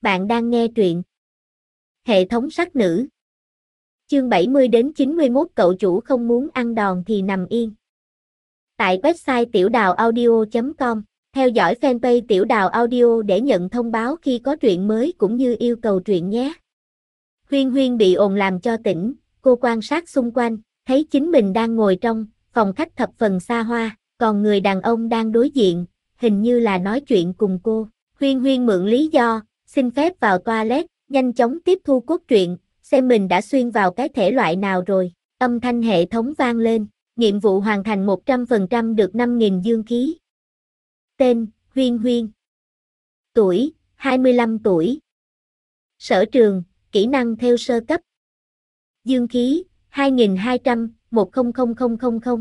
Bạn đang nghe truyện Hệ thống sắc nữ. Chương 70 đến 91 cậu chủ không muốn ăn đòn thì nằm yên. Tại website tiểu đào audio.com, theo dõi fanpage tiểu đào audio để nhận thông báo khi có truyện mới cũng như yêu cầu truyện nhé. Huyên Huyên bị ồn làm cho tỉnh, cô quan sát xung quanh, thấy chính mình đang ngồi trong phòng khách thập phần xa hoa, còn người đàn ông đang đối diện, hình như là nói chuyện cùng cô. Huyên Huyên mượn lý do, xin phép vào toilet, nhanh chóng tiếp thu cốt truyện, xem mình đã xuyên vào cái thể loại nào rồi. Âm thanh hệ thống vang lên, nhiệm vụ hoàn thành 100% được 5.000 dương khí. Tên, Huyên Huyên. Tuổi, 25 tuổi. Sở trường, kỹ năng thêu sơ cấp. Dương khí, 2.200, 100000.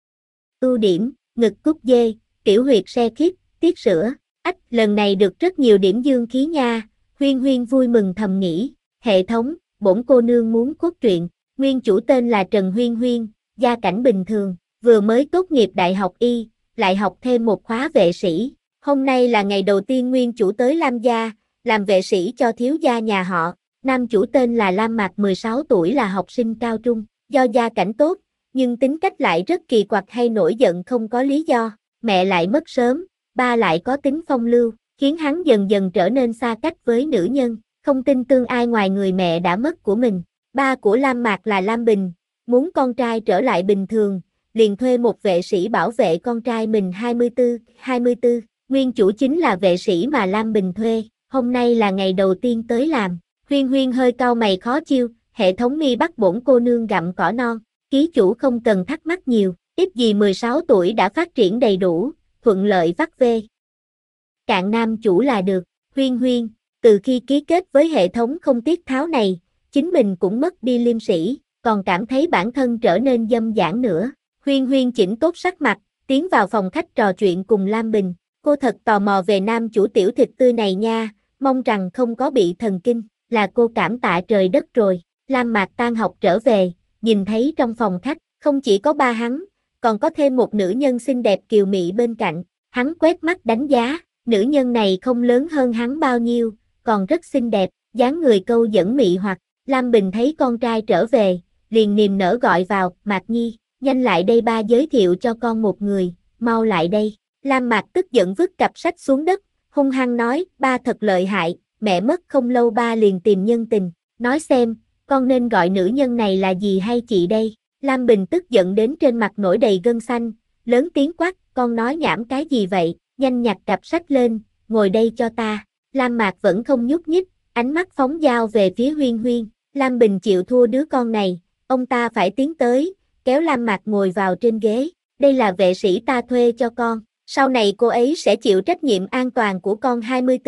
Ưu điểm, ngực cúc dê, tiểu huyệt se khít, tiết sữa. Lần này được rất nhiều điểm dương khí nha. Huyên Huyên vui mừng thầm nghĩ. Hệ thống, bổn cô nương muốn cốt truyện. Nguyên chủ tên là Trần Huyên Huyên, gia cảnh bình thường, vừa mới tốt nghiệp đại học y, lại học thêm một khóa vệ sĩ. Hôm nay là ngày đầu tiên nguyên chủ tới Lam gia, làm vệ sĩ cho thiếu gia nhà họ. Nam chủ tên là Lam Mạc, 16 tuổi, là học sinh cao trung, do gia cảnh tốt, nhưng tính cách lại rất kỳ quặc, hay nổi giận không có lý do. Mẹ lại mất sớm, ba lại có tính phong lưu, khiến hắn dần dần trở nên xa cách với nữ nhân, không tin tương ai ngoài người mẹ đã mất của mình. Ba của Lam Mạc là Lam Bình, muốn con trai trở lại bình thường, liền thuê một vệ sĩ bảo vệ con trai mình. 24, nguyên chủ chính là vệ sĩ mà Lam Bình thuê, hôm nay là ngày đầu tiên tới làm. Huyên Huyên hơi cau mày khó chịu, hệ thống mi bắt bổn cô nương gặm cỏ non, ký chủ không cần thắc mắc nhiều, ít gì 16 tuổi đã phát triển đầy đủ, thuận lợi vắt về. Cạn nam chủ là được. Huyên Huyên, từ khi ký kết với hệ thống không tiết tháo này, chính mình cũng mất đi liêm sĩ, còn cảm thấy bản thân trở nên dâm dãn nữa. Huyên Huyên chỉnh tốt sắc mặt, tiến vào phòng khách trò chuyện cùng Lam Bình. Cô thật tò mò về nam chủ tiểu thịt tươi này nha, mong rằng không có bị thần kinh, là cô cảm tạ trời đất rồi. Lam Mạc tan học trở về, nhìn thấy trong phòng khách, không chỉ có ba hắn, còn có thêm một nữ nhân xinh đẹp kiều mị bên cạnh. Hắn quét mắt đánh giá, nữ nhân này không lớn hơn hắn bao nhiêu, còn rất xinh đẹp, dáng người câu dẫn mị hoặc. Lam Bình thấy con trai trở về, liền niềm nở gọi vào, Mạc Nhi, nhanh lại đây, ba giới thiệu cho con một người, mau lại đây. Lam Mạc tức giận vứt cặp sách xuống đất, hung hăng nói, ba thật lợi hại, mẹ mất không lâu ba liền tìm nhân tình, nói xem, con nên gọi nữ nhân này là gì hay chị đây? Lam Bình tức giận đến trên mặt nổi đầy gân xanh, lớn tiếng quát, con nói nhảm cái gì vậy, nhanh nhặt cặp sách lên, ngồi đây cho ta. Lam Mạc vẫn không nhúc nhích, ánh mắt phóng dao về phía Huyên Huyên. Lam Bình chịu thua đứa con này, ông ta phải tiến tới, kéo Lam Mạc ngồi vào trên ghế. Đây là vệ sĩ ta thuê cho con, sau này cô ấy sẽ chịu trách nhiệm an toàn của con.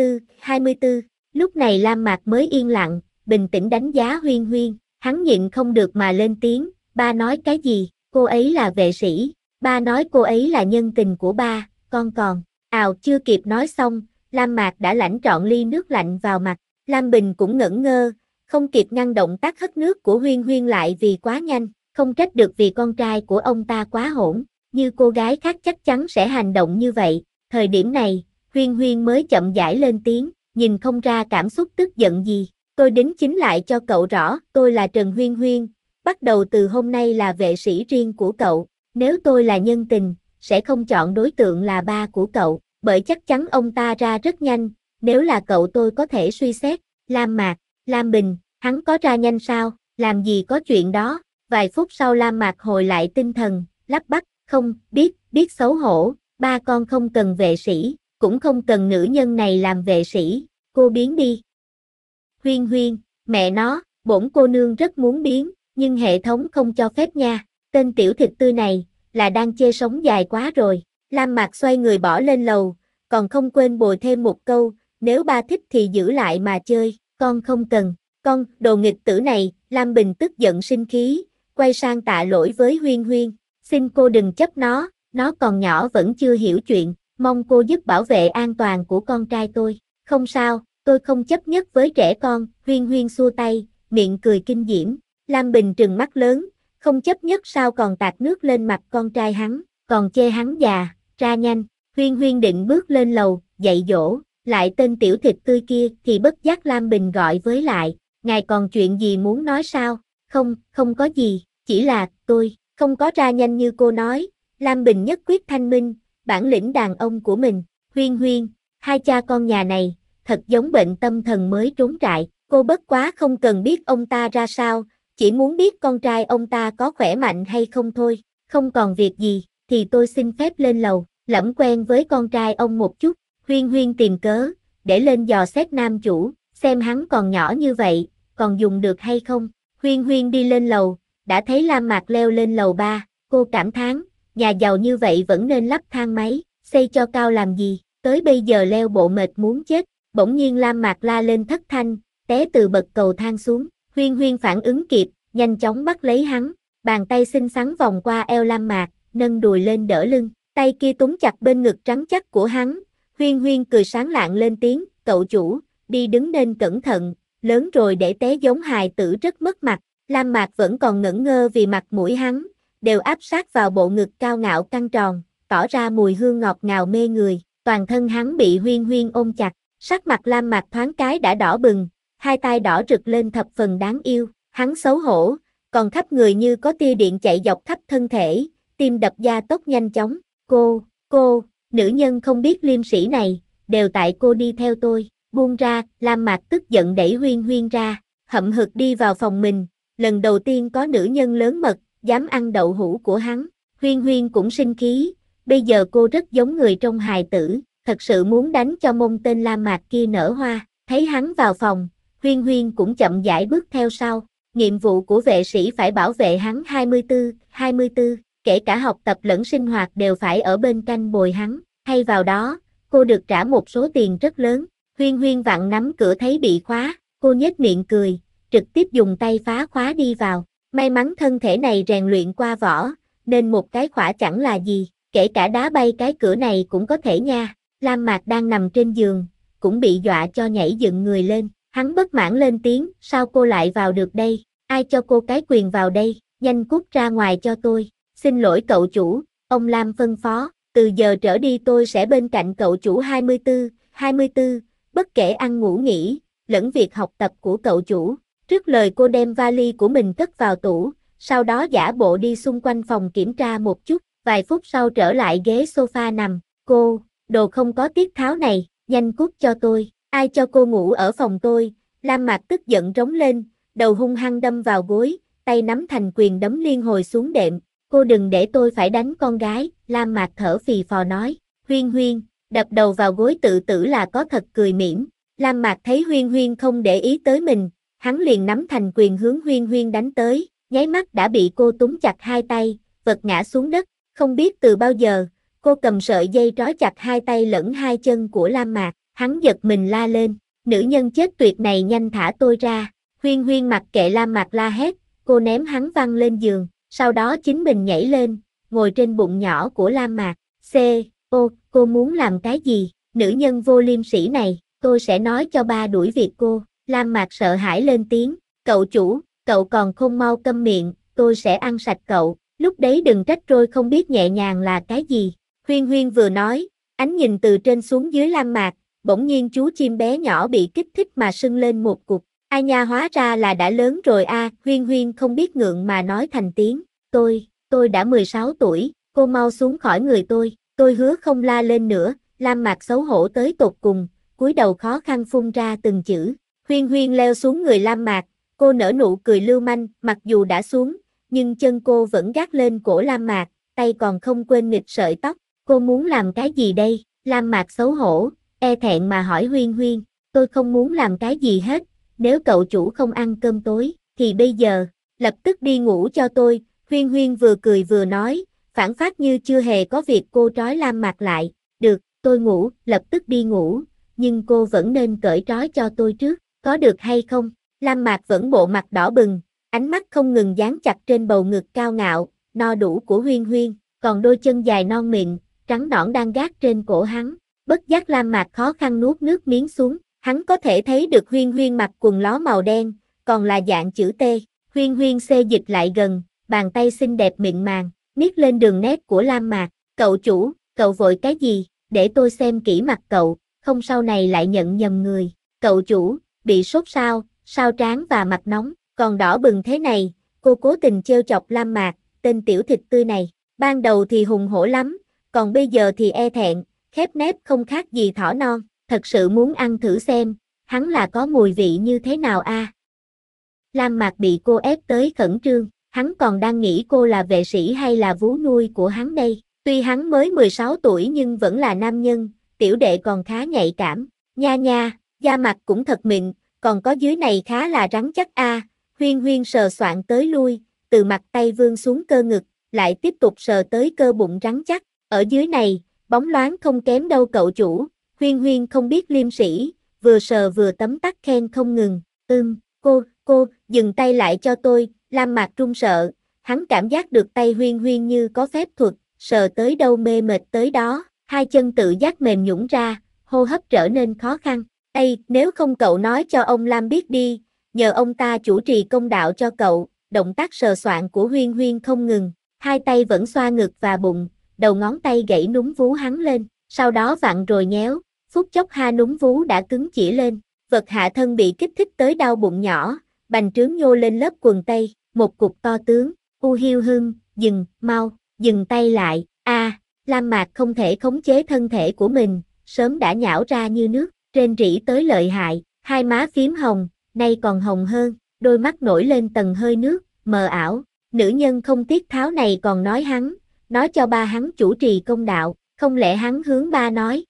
24, lúc này Lam Mạc mới yên lặng, bình tĩnh đánh giá Huyên Huyên, hắn nhịn không được mà lên tiếng, ba nói cái gì, cô ấy là vệ sĩ, ba nói cô ấy là nhân tình của ba, con còn, chưa kịp nói xong, Lam Mạc đã lãnh trọn ly nước lạnh vào mặt. Lam Bình cũng ngẩn ngơ, không kịp ngăn động tác hất nước của Huyên Huyên lại vì quá nhanh, không trách được vì con trai của ông ta quá hỗn, như cô gái khác chắc chắn sẽ hành động như vậy. Thời điểm này, Huyên Huyên mới chậm rãi lên tiếng, nhìn không ra cảm xúc tức giận gì. Tôi đính chính lại cho cậu rõ, tôi là Trần Huyên Huyên, bắt đầu từ hôm nay là vệ sĩ riêng của cậu. Nếu tôi là nhân tình, sẽ không chọn đối tượng là ba của cậu, bởi chắc chắn ông ta ra rất nhanh. Nếu là cậu tôi có thể suy xét. Lam Mạc, Lam Bình, hắn có ra nhanh sao, làm gì có chuyện đó. Vài phút sau Lam Mạc hồi lại tinh thần, lắp bắp, không, biết xấu hổ, ba con không cần vệ sĩ, cũng không cần nữ nhân này làm vệ sĩ, cô biến đi. Huyên Huyên, mẹ nó, bổn cô nương rất muốn biến, nhưng hệ thống không cho phép nha. Tên tiểu thịt tươi này, là đang chê sống dài quá rồi. Lam Mạc xoay người bỏ lên lầu, còn không quên bồi thêm một câu, nếu ba thích thì giữ lại mà chơi, con không cần. Con, đồ nghịch tử này. Lam Bình tức giận sinh khí, quay sang tạ lỗi với Huyên Huyên, xin cô đừng chấp nó còn nhỏ vẫn chưa hiểu chuyện, mong cô giúp bảo vệ an toàn của con trai tôi. Không sao, tôi không chấp nhất với trẻ con. Huyên Huyên xua tay, miệng cười kinh diễm. Lam Bình trừng mắt lớn, không chấp nhất sao còn tạt nước lên mặt con trai hắn, còn chê hắn già, ra nhanh. Huyên Huyên định bước lên lầu, dạy dỗ, lại tên tiểu thịt tươi kia thì bất giác Lam Bình gọi với lại, ngài còn chuyện gì muốn nói sao? Không, không có gì, chỉ là, tôi, không có ra nhanh như cô nói. Lam Bình nhất quyết thanh minh, bản lĩnh đàn ông của mình. Huyên Huyên, hai cha con nhà này, thật giống bệnh tâm thần mới trốn trại. Cô bất quá không cần biết ông ta ra sao, chỉ muốn biết con trai ông ta có khỏe mạnh hay không thôi. Không còn việc gì, thì tôi xin phép lên lầu, lẫm quen với con trai ông một chút. Huyên Huyên tìm cớ, để lên dò xét nam chủ, xem hắn còn nhỏ như vậy, còn dùng được hay không. Huyên Huyên đi lên lầu, đã thấy Lam Mạc leo lên lầu 3, cô cảm thán, nhà giàu như vậy vẫn nên lắp thang máy, xây cho cao làm gì, tới bây giờ leo bộ mệt muốn chết. Bỗng nhiên Lam Mạc la lên thất thanh, té từ bậc cầu thang xuống. Huyên Huyên phản ứng kịp, nhanh chóng bắt lấy hắn, bàn tay xinh xắn vòng qua eo Lam Mạc, nâng đùi lên đỡ lưng, tay kia túm chặt bên ngực trắng chắc của hắn. Huyên Huyên cười sáng lạng lên tiếng, cậu chủ, đi đứng nên cẩn thận, lớn rồi để té giống hài tử rất mất mặt. Lam Mạc vẫn còn ngẩn ngơ vì mặt mũi hắn, đều áp sát vào bộ ngực cao ngạo căng tròn, tỏ ra mùi hương ngọt ngào mê người, toàn thân hắn bị Huyên Huyên ôm chặt, sắc mặt Lam Mạc thoáng cái đã đỏ bừng, hai tay đỏ rực lên thập phần đáng yêu, hắn xấu hổ, còn khắp người như có tia điện chạy dọc khắp thân thể, tim đập gia tốc nhanh chóng. Cô, nữ nhân không biết liêm sỉ này, đều tại cô đi theo tôi, buông ra. Lam Mạc tức giận đẩy Huyên Huyên ra, hậm hực đi vào phòng mình, lần đầu tiên có nữ nhân lớn mật, dám ăn đậu hũ của hắn. Huyên Huyên cũng sinh khí, bây giờ cô rất giống người trong hài tử, thật sự muốn đánh cho mông tên Lam Mạc kia nở hoa. Thấy hắn vào phòng, Huyên Huyên cũng chậm rãi bước theo sau. Nhiệm vụ của vệ sĩ phải bảo vệ hắn 24, kể cả học tập lẫn sinh hoạt đều phải ở bên cạnh bồi hắn. Thay vào đó, cô được trả một số tiền rất lớn. Huyên Huyên vặn nắm cửa thấy bị khóa, cô nhếch miệng cười, trực tiếp dùng tay phá khóa đi vào. May mắn thân thể này rèn luyện qua võ, nên một cái khóa chẳng là gì, kể cả đá bay cái cửa này cũng có thể nha. Lam Mạc đang nằm trên giường, cũng bị dọa cho nhảy dựng người lên. Hắn bất mãn lên tiếng, sao cô lại vào được đây? Ai cho cô cái quyền vào đây? Nhanh cút ra ngoài cho tôi. Xin lỗi cậu chủ, ông Lam phân phó, từ giờ trở đi tôi sẽ bên cạnh cậu chủ 24, bất kể ăn ngủ nghỉ, lẫn việc học tập của cậu chủ. Trước lời cô đem vali của mình cất vào tủ, sau đó giả bộ đi xung quanh phòng kiểm tra một chút, vài phút sau trở lại ghế sofa nằm. Cô, đồ không có tiết tháo này, nhanh cút cho tôi. Ai cho cô ngủ ở phòng tôi? Lam Mạc tức giận rống lên, đầu hung hăng đâm vào gối, tay nắm thành quyền đấm liên hồi xuống đệm. Cô đừng để tôi phải đánh con gái, Lam Mạc thở phì phò nói. Huyên Huyên, đập đầu vào gối tự tử là có thật cười mỉm. Lam Mạc thấy Huyên Huyên không để ý tới mình, hắn liền nắm thành quyền hướng Huyên Huyên đánh tới, nháy mắt đã bị cô túm chặt hai tay, vật ngã xuống đất. Không biết từ bao giờ, cô cầm sợi dây trói chặt hai tay lẫn hai chân của Lam Mạc, hắn giật mình la lên, nữ nhân chết tuyệt này nhanh thả tôi ra. Huyên Huyên mặc kệ Lam Mạc la hét, cô ném hắn văng lên giường, sau đó chính mình nhảy lên, ngồi trên bụng nhỏ của Lam Mạc. Cô muốn làm cái gì? Nữ nhân vô liêm sỉ này, tôi sẽ nói cho ba đuổi việc cô. Lam Mạc sợ hãi lên tiếng, cậu chủ, cậu còn không mau câm miệng, tôi sẽ ăn sạch cậu, lúc đấy đừng trách trôi không biết nhẹ nhàng là cái gì. Huyên Huyên vừa nói, ánh nhìn từ trên xuống dưới Lam Mạc, bỗng nhiên chú chim bé nhỏ bị kích thích mà sưng lên một cục. Ai nha, hóa ra là đã lớn rồi a. Huyên Huyên không biết ngượng mà nói thành tiếng, tôi đã 16 tuổi, cô mau xuống khỏi người tôi hứa không la lên nữa. Lam Mạc xấu hổ tới tột cùng, cúi đầu khó khăn phun ra từng chữ. Huyên Huyên leo xuống người Lam Mạc, cô nở nụ cười lưu manh, mặc dù đã xuống, nhưng chân cô vẫn gác lên cổ Lam Mạc, tay còn không quên nghịch sợi tóc. Cô muốn làm cái gì đây? Lam Mạc xấu hổ, e thẹn mà hỏi Huyên Huyên, tôi không muốn làm cái gì hết, nếu cậu chủ không ăn cơm tối, thì bây giờ, lập tức đi ngủ cho tôi. Huyên Huyên vừa cười vừa nói, phản phất như chưa hề có việc. Cô trói Lam Mạc lại, được, tôi ngủ, lập tức đi ngủ, nhưng cô vẫn nên cởi trói cho tôi trước, có được hay không? Lam Mạc vẫn bộ mặt đỏ bừng, ánh mắt không ngừng dán chặt trên bầu ngực cao ngạo, no đủ của Huyên Huyên, còn đôi chân dài non mịn, trắng nõn đang gác trên cổ hắn. Bất giác Lam Mạc khó khăn nuốt nước miếng xuống, hắn có thể thấy được Huyên Huyên mặc quần lót màu đen, còn là dạng chữ T. Huyên Huyên xê dịch lại gần, bàn tay xinh đẹp mịn màng, niết lên đường nét của Lam Mạc. Cậu chủ, cậu vội cái gì, để tôi xem kỹ mặt cậu. không sau này lại nhận nhầm người. Cậu chủ, bị sốt sao trán và mặt nóng, còn đỏ bừng thế này, cô cố tình trêu chọc Lam Mạc, tên tiểu thịt tươi này. Ban đầu thì hùng hổ lắm, còn bây giờ thì e thẹn, khép nép không khác gì thỏ non, thật sự muốn ăn thử xem, hắn là có mùi vị như thế nào a. Lam Mạc bị cô ép tới khẩn trương, hắn còn đang nghĩ cô là vệ sĩ hay là vú nuôi của hắn đây. Tuy hắn mới 16 tuổi nhưng vẫn là nam nhân, tiểu đệ còn khá nhạy cảm. Nha nha, da mặt cũng thật mịn, còn có dưới này khá là rắn chắc a. Huyên Huyên sờ soạng tới lui, từ mặt tay vươn xuống cơ ngực, lại tiếp tục sờ tới cơ bụng rắn chắc. Ở dưới này, bóng loáng không kém đâu cậu chủ. Huyên Huyên không biết liêm sĩ, vừa sờ vừa tấm tắc khen không ngừng. Cô, dừng tay lại cho tôi. Lam Mạc run sợ, hắn cảm giác được tay Huyên Huyên như có phép thuật, sờ tới đâu mê mệt tới đó, hai chân tự giác mềm nhũn ra, hô hấp trở nên khó khăn. Ây, nếu không cậu nói cho ông Lam biết đi, nhờ ông ta chủ trì công đạo cho cậu. Động tác sờ soạng của Huyên Huyên không ngừng, hai tay vẫn xoa ngực và bụng, đầu ngón tay gãy núm vú hắn lên, sau đó vặn rồi nhéo, phút chốc ha núm vú đã cứng chỉ lên, vật hạ thân bị kích thích tới đau bụng nhỏ, bành trướng nhô lên lớp quần tây, một cục to tướng. Hiêu Hưng, dừng tay lại, Lam Mạc không thể khống chế thân thể của mình, sớm đã nhão ra như nước, rên rỉ tới lợi hại, hai má phím hồng, nay còn hồng hơn, đôi mắt nổi lên tầng hơi nước, mờ ảo. Nữ nhân không tiết tháo này còn nói cho ba hắn chủ trì công đạo, không lẽ hắn hướng ba nói.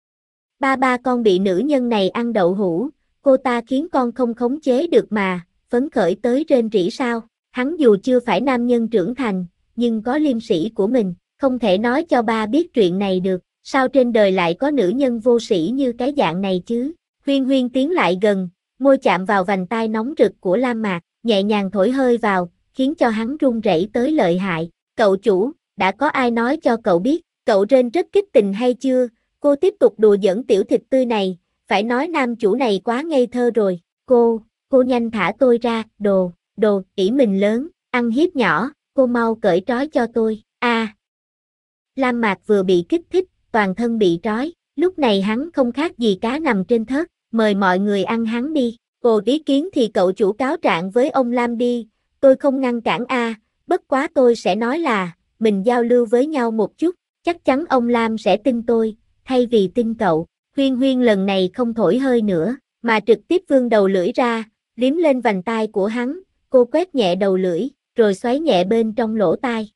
Ba con bị nữ nhân này ăn đậu hũ, cô ta khiến con không khống chế được mà, phấn khởi tới rên rỉ sao. Hắn dù chưa phải nam nhân trưởng thành, nhưng có liêm sĩ của mình, không thể nói cho ba biết chuyện này được, sao trên đời lại có nữ nhân vô sĩ như cái dạng này chứ. Huyên Huyên tiến lại gần, môi chạm vào vành tai nóng rực của Lam Mạc, nhẹ nhàng thổi hơi vào, khiến cho hắn run rẩy tới lợi hại. Cậu chủ, đã có ai nói cho cậu biết, cậu rên rất kích tình hay chưa? Cô tiếp tục đùa giỡn tiểu thịt tươi này, phải nói nam chủ này quá ngây thơ rồi. Cô nhanh thả tôi ra, đồ, ỷ mình lớn, ăn hiếp nhỏ, cô mau cởi trói cho tôi. Lam Mạc vừa bị kích thích, toàn thân bị trói, lúc này hắn không khác gì cá nằm trên thớt, mời mọi người ăn hắn đi. Ý kiến thì cậu chủ cáo trạng với ông Lam đi, tôi không ngăn cản bất quá tôi sẽ nói là, mình giao lưu với nhau một chút, chắc chắn ông Lam sẽ tin tôi, thay vì tin cậu. Huyên Huyên lần này không thổi hơi nữa, mà trực tiếp vươn đầu lưỡi ra, liếm lên vành tai của hắn, cô quét nhẹ đầu lưỡi, rồi xoáy nhẹ bên trong lỗ tai.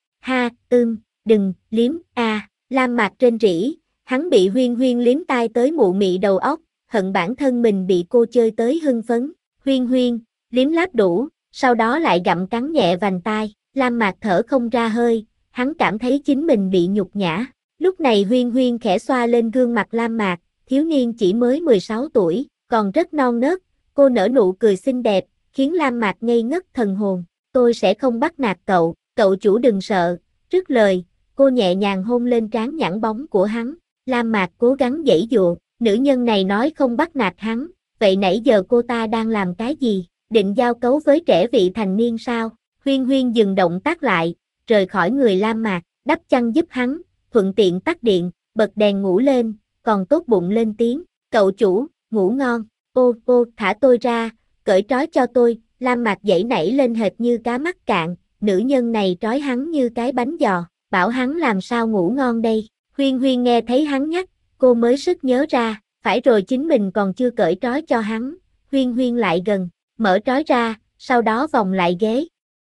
Đừng, liếm, Lam Mạc rên rỉ, hắn bị Huyên Huyên liếm tai tới mụ mị đầu óc, hận bản thân mình bị cô chơi tới hưng phấn. Huyên Huyên, liếm láp đủ, sau đó lại gặm cắn nhẹ vành tai, Lam Mạc thở không ra hơi, hắn cảm thấy chính mình bị nhục nhã. Lúc này Huyên Huyên khẽ xoa lên gương mặt Lam Mạc, thiếu niên chỉ mới 16 tuổi, còn rất non nớt, cô nở nụ cười xinh đẹp, khiến Lam Mạc ngây ngất thần hồn. Tôi sẽ không bắt nạt cậu, cậu chủ đừng sợ. Trước lời, cô nhẹ nhàng hôn lên trán nhẵn bóng của hắn. Lam Mạc cố gắng giãy giụa, nữ nhân này nói không bắt nạt hắn, vậy nãy giờ cô ta đang làm cái gì? Định giao cấu với trẻ vị thành niên sao? Huyên Huyên dừng động tác lại, rời khỏi người Lam Mạc, đắp chăn giúp hắn, thuận tiện tắt điện, bật đèn ngủ lên, còn tốt bụng lên tiếng. Cậu chủ, ngủ ngon. Thả tôi ra, cởi trói cho tôi. Lam Mạc giãy nảy lên hệt như cá mắc cạn, nữ nhân này trói hắn như cái bánh giò, bảo hắn làm sao ngủ ngon đây. Huyên Huyên nghe thấy hắn nhắc, cô mới sực nhớ ra, phải rồi chính mình còn chưa cởi trói cho hắn. Huyên Huyên lại gần, mở trói ra, sau đó vòng lại ghế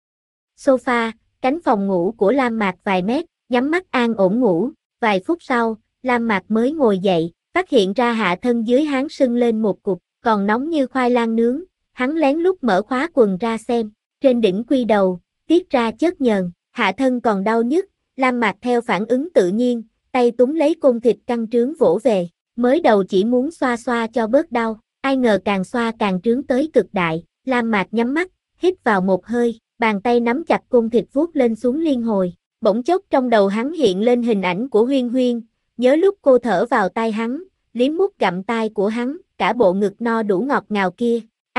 sofa, cánh phòng ngủ của Lam Mạc vài mét, nhắm mắt an ổn ngủ. Vài phút sau, Lam Mạc mới ngồi dậy, phát hiện ra hạ thân dưới hắn sưng lên một cục, còn nóng như khoai lang nướng. Hắn lén lút mở khóa quần ra xem, trên đỉnh quy đầu, tiết ra chất nhờn, hạ thân còn đau nhức. Lam Mạc theo phản ứng tự nhiên, tay túm lấy côn thịt căng trướng vỗ về, mới đầu chỉ muốn xoa xoa cho bớt đau, ai ngờ càng xoa càng trướng tới cực đại. Lam Mạc nhắm mắt, hít vào một hơi, bàn tay nắm chặt côn thịt vuốt lên xuống liên hồi. Bỗng chốc trong đầu hắn hiện lên hình ảnh của Huyên Huyên, nhớ lúc cô thở vào tai hắn, liếm mút gặm tai của hắn, cả bộ ngực no đủ ngọt ngào kia.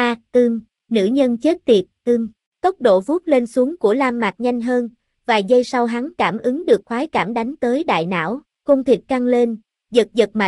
Nữ nhân chết tiệt, Tốc độ vuốt lên xuống của Lam Mạc nhanh hơn, vài giây sau hắn cảm ứng được khoái cảm đánh tới đại não, côn thịt căng lên, giật mạnh,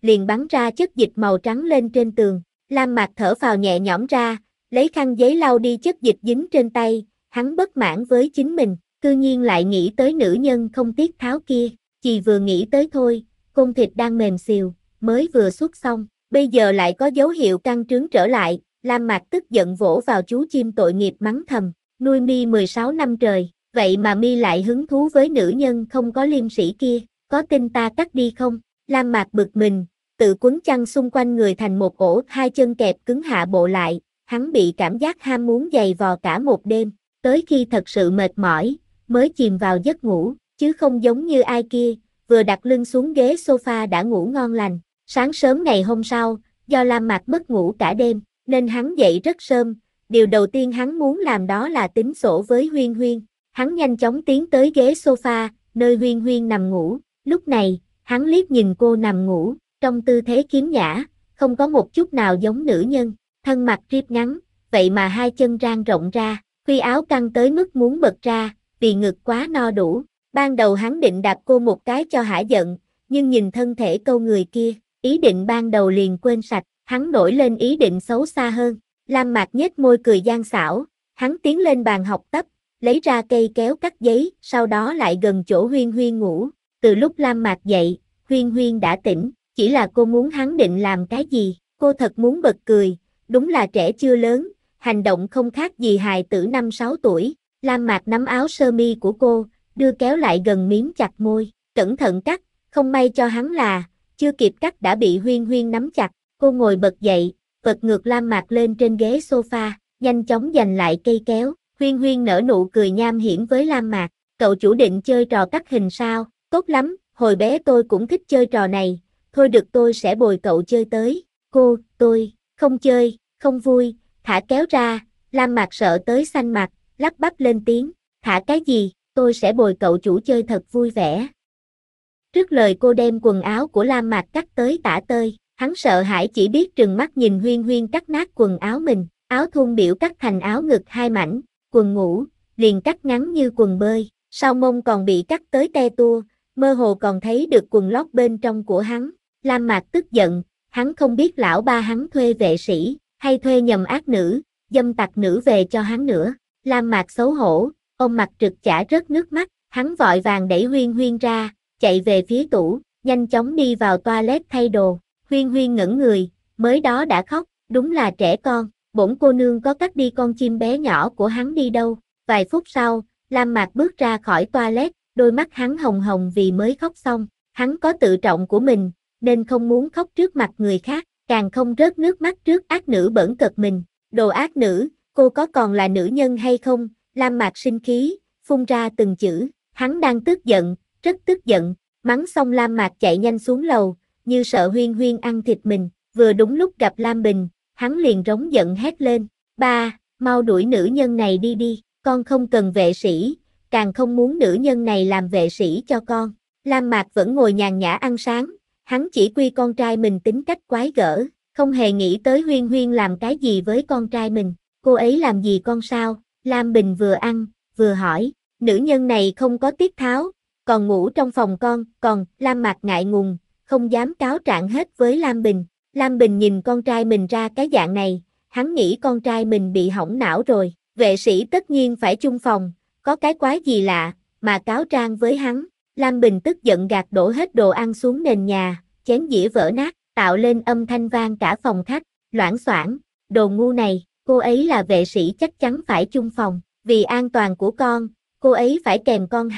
liền bắn ra chất dịch màu trắng lên trên tường. Lam Mạc thở phào nhẹ nhõm ra, lấy khăn giấy lau đi chất dịch dính trên tay, hắn bất mãn với chính mình, cư nhiên lại nghĩ tới nữ nhân không tiết tháo kia, chỉ vừa nghĩ tới thôi, côn thịt đang mềm xìu, mới vừa xuất xong, bây giờ lại có dấu hiệu căng trướng trở lại, Lam Mạc tức giận vỗ vào chú chim tội nghiệp mắng thầm, nuôi mi 16 năm trời, vậy mà mi lại hứng thú với nữ nhân không có liêm sỉ kia, có tin ta cắt đi không? Lam Mạc bực mình, tự quấn chăn xung quanh người thành một ổ, hai chân kẹp cứng hạ bộ lại, hắn bị cảm giác ham muốn giày vò cả một đêm, tới khi thật sự mệt mỏi, mới chìm vào giấc ngủ, chứ không giống như ai kia, vừa đặt lưng xuống ghế sofa đã ngủ ngon lành. Sáng sớm ngày hôm sau, do Lam Mạc mất ngủ cả đêm, nên hắn dậy rất sớm, điều đầu tiên hắn muốn làm đó là tính sổ với Huyên Huyên. Hắn nhanh chóng tiến tới ghế sofa, nơi Huyên Huyên nằm ngủ, lúc này, hắn liếc nhìn cô nằm ngủ, trong tư thế khiếm nhã, không có một chút nào giống nữ nhân, thân mặt ríp ngắn, vậy mà hai chân rang rộng ra, khuy áo căng tới mức muốn bật ra, vì ngực quá no đủ. Ban đầu hắn định đạp cô một cái cho hả giận, nhưng nhìn thân thể câu người kia, ý định ban đầu liền quên sạch, hắn nổi lên ý định xấu xa hơn. Lam Mạc nhếch môi cười gian xảo, hắn tiến lên bàn học tập, lấy ra cây kéo cắt giấy, sau đó lại gần chỗ Huyên Huyên ngủ. Từ lúc Lam Mạc dậy, Huyên Huyên đã tỉnh, chỉ là cô muốn hắn định làm cái gì, cô thật muốn bật cười, đúng là trẻ chưa lớn, hành động không khác gì hài tử 5-6 tuổi. Lam Mạc nắm áo sơ mi của cô, đưa kéo lại gần miếm chặt môi, cẩn thận cắt, không may cho hắn là, chưa kịp cắt đã bị Huyên Huyên nắm chặt, cô ngồi bật dậy, vật ngược Lam Mạc lên trên ghế sofa, nhanh chóng giành lại cây kéo, Huyên Huyên nở nụ cười nham hiểm với Lam Mạc, cậu chủ định chơi trò cắt hình sao, tốt lắm, hồi bé tôi cũng thích chơi trò này, thôi được tôi sẽ bồi cậu chơi tới, tôi, không chơi, không vui, thả kéo ra, Lam Mạc sợ tới xanh mặt, lắp bắp lên tiếng, thả cái gì, tôi sẽ bồi cậu chủ chơi thật vui vẻ. Trước lời cô đem quần áo của Lam Mạc cắt tới tả tơi, hắn sợ hãi chỉ biết trừng mắt nhìn Huyên Huyên cắt nát quần áo mình, áo thun biểu cắt thành áo ngực 2 mảnh, quần ngủ, liền cắt ngắn như quần bơi, sau mông còn bị cắt tới te tua, mơ hồ còn thấy được quần lót bên trong của hắn. Lam Mạc tức giận, hắn không biết lão ba hắn thuê vệ sĩ, hay thuê nhầm ác nữ, dâm tặc nữ về cho hắn nữa. Lam Mạc xấu hổ, ôm mặt trực chả rớt nước mắt, hắn vội vàng đẩy Huyên Huyên ra, chạy về phía tủ, nhanh chóng đi vào toilet thay đồ. Huyên Huyên ngẩn người, mới đó đã khóc, đúng là trẻ con, bổn cô nương có cắt đi con chim bé nhỏ của hắn đi đâu. Vài phút sau, Lam Mạc bước ra khỏi toilet, đôi mắt hắn hồng hồng vì mới khóc xong, hắn có tự trọng của mình, nên không muốn khóc trước mặt người khác, càng không rớt nước mắt trước ác nữ bỡn cợt mình. Đồ ác nữ, cô có còn là nữ nhân hay không? Lam Mạc sinh khí, phun ra từng chữ, hắn đang tức giận, rất tức giận, mắng xong Lam Mạc chạy nhanh xuống lầu, như sợ Huyên Huyên ăn thịt mình, vừa đúng lúc gặp Lam Bình, hắn liền rống giận hét lên, ba, mau đuổi nữ nhân này đi đi, con không cần vệ sĩ, càng không muốn nữ nhân này làm vệ sĩ cho con. Lam Mạc vẫn ngồi nhàn nhã ăn sáng, hắn chỉ quy con trai mình tính cách quái gở, không hề nghĩ tới Huyên Huyên làm cái gì với con trai mình, cô ấy làm gì con sao? Lam Bình vừa ăn, vừa hỏi, nữ nhân này không có tiết tháo, còn ngủ trong phòng con, còn, Lam Mạc ngại ngùng, không dám cáo trạng hết với Lam Bình. Lam Bình nhìn con trai mình ra cái dạng này, hắn nghĩ con trai mình bị hỏng não rồi, vệ sĩ tất nhiên phải chung phòng, có cái quái gì lạ, mà cáo trạng với hắn. Lam Bình tức giận gạt đổ hết đồ ăn xuống nền nhà, chén dĩa vỡ nát, tạo lên âm thanh vang cả phòng khách, loảng xoảng, đồ ngu này, cô ấy là vệ sĩ chắc chắn phải chung phòng, vì an toàn của con, cô ấy phải kèm con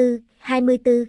24.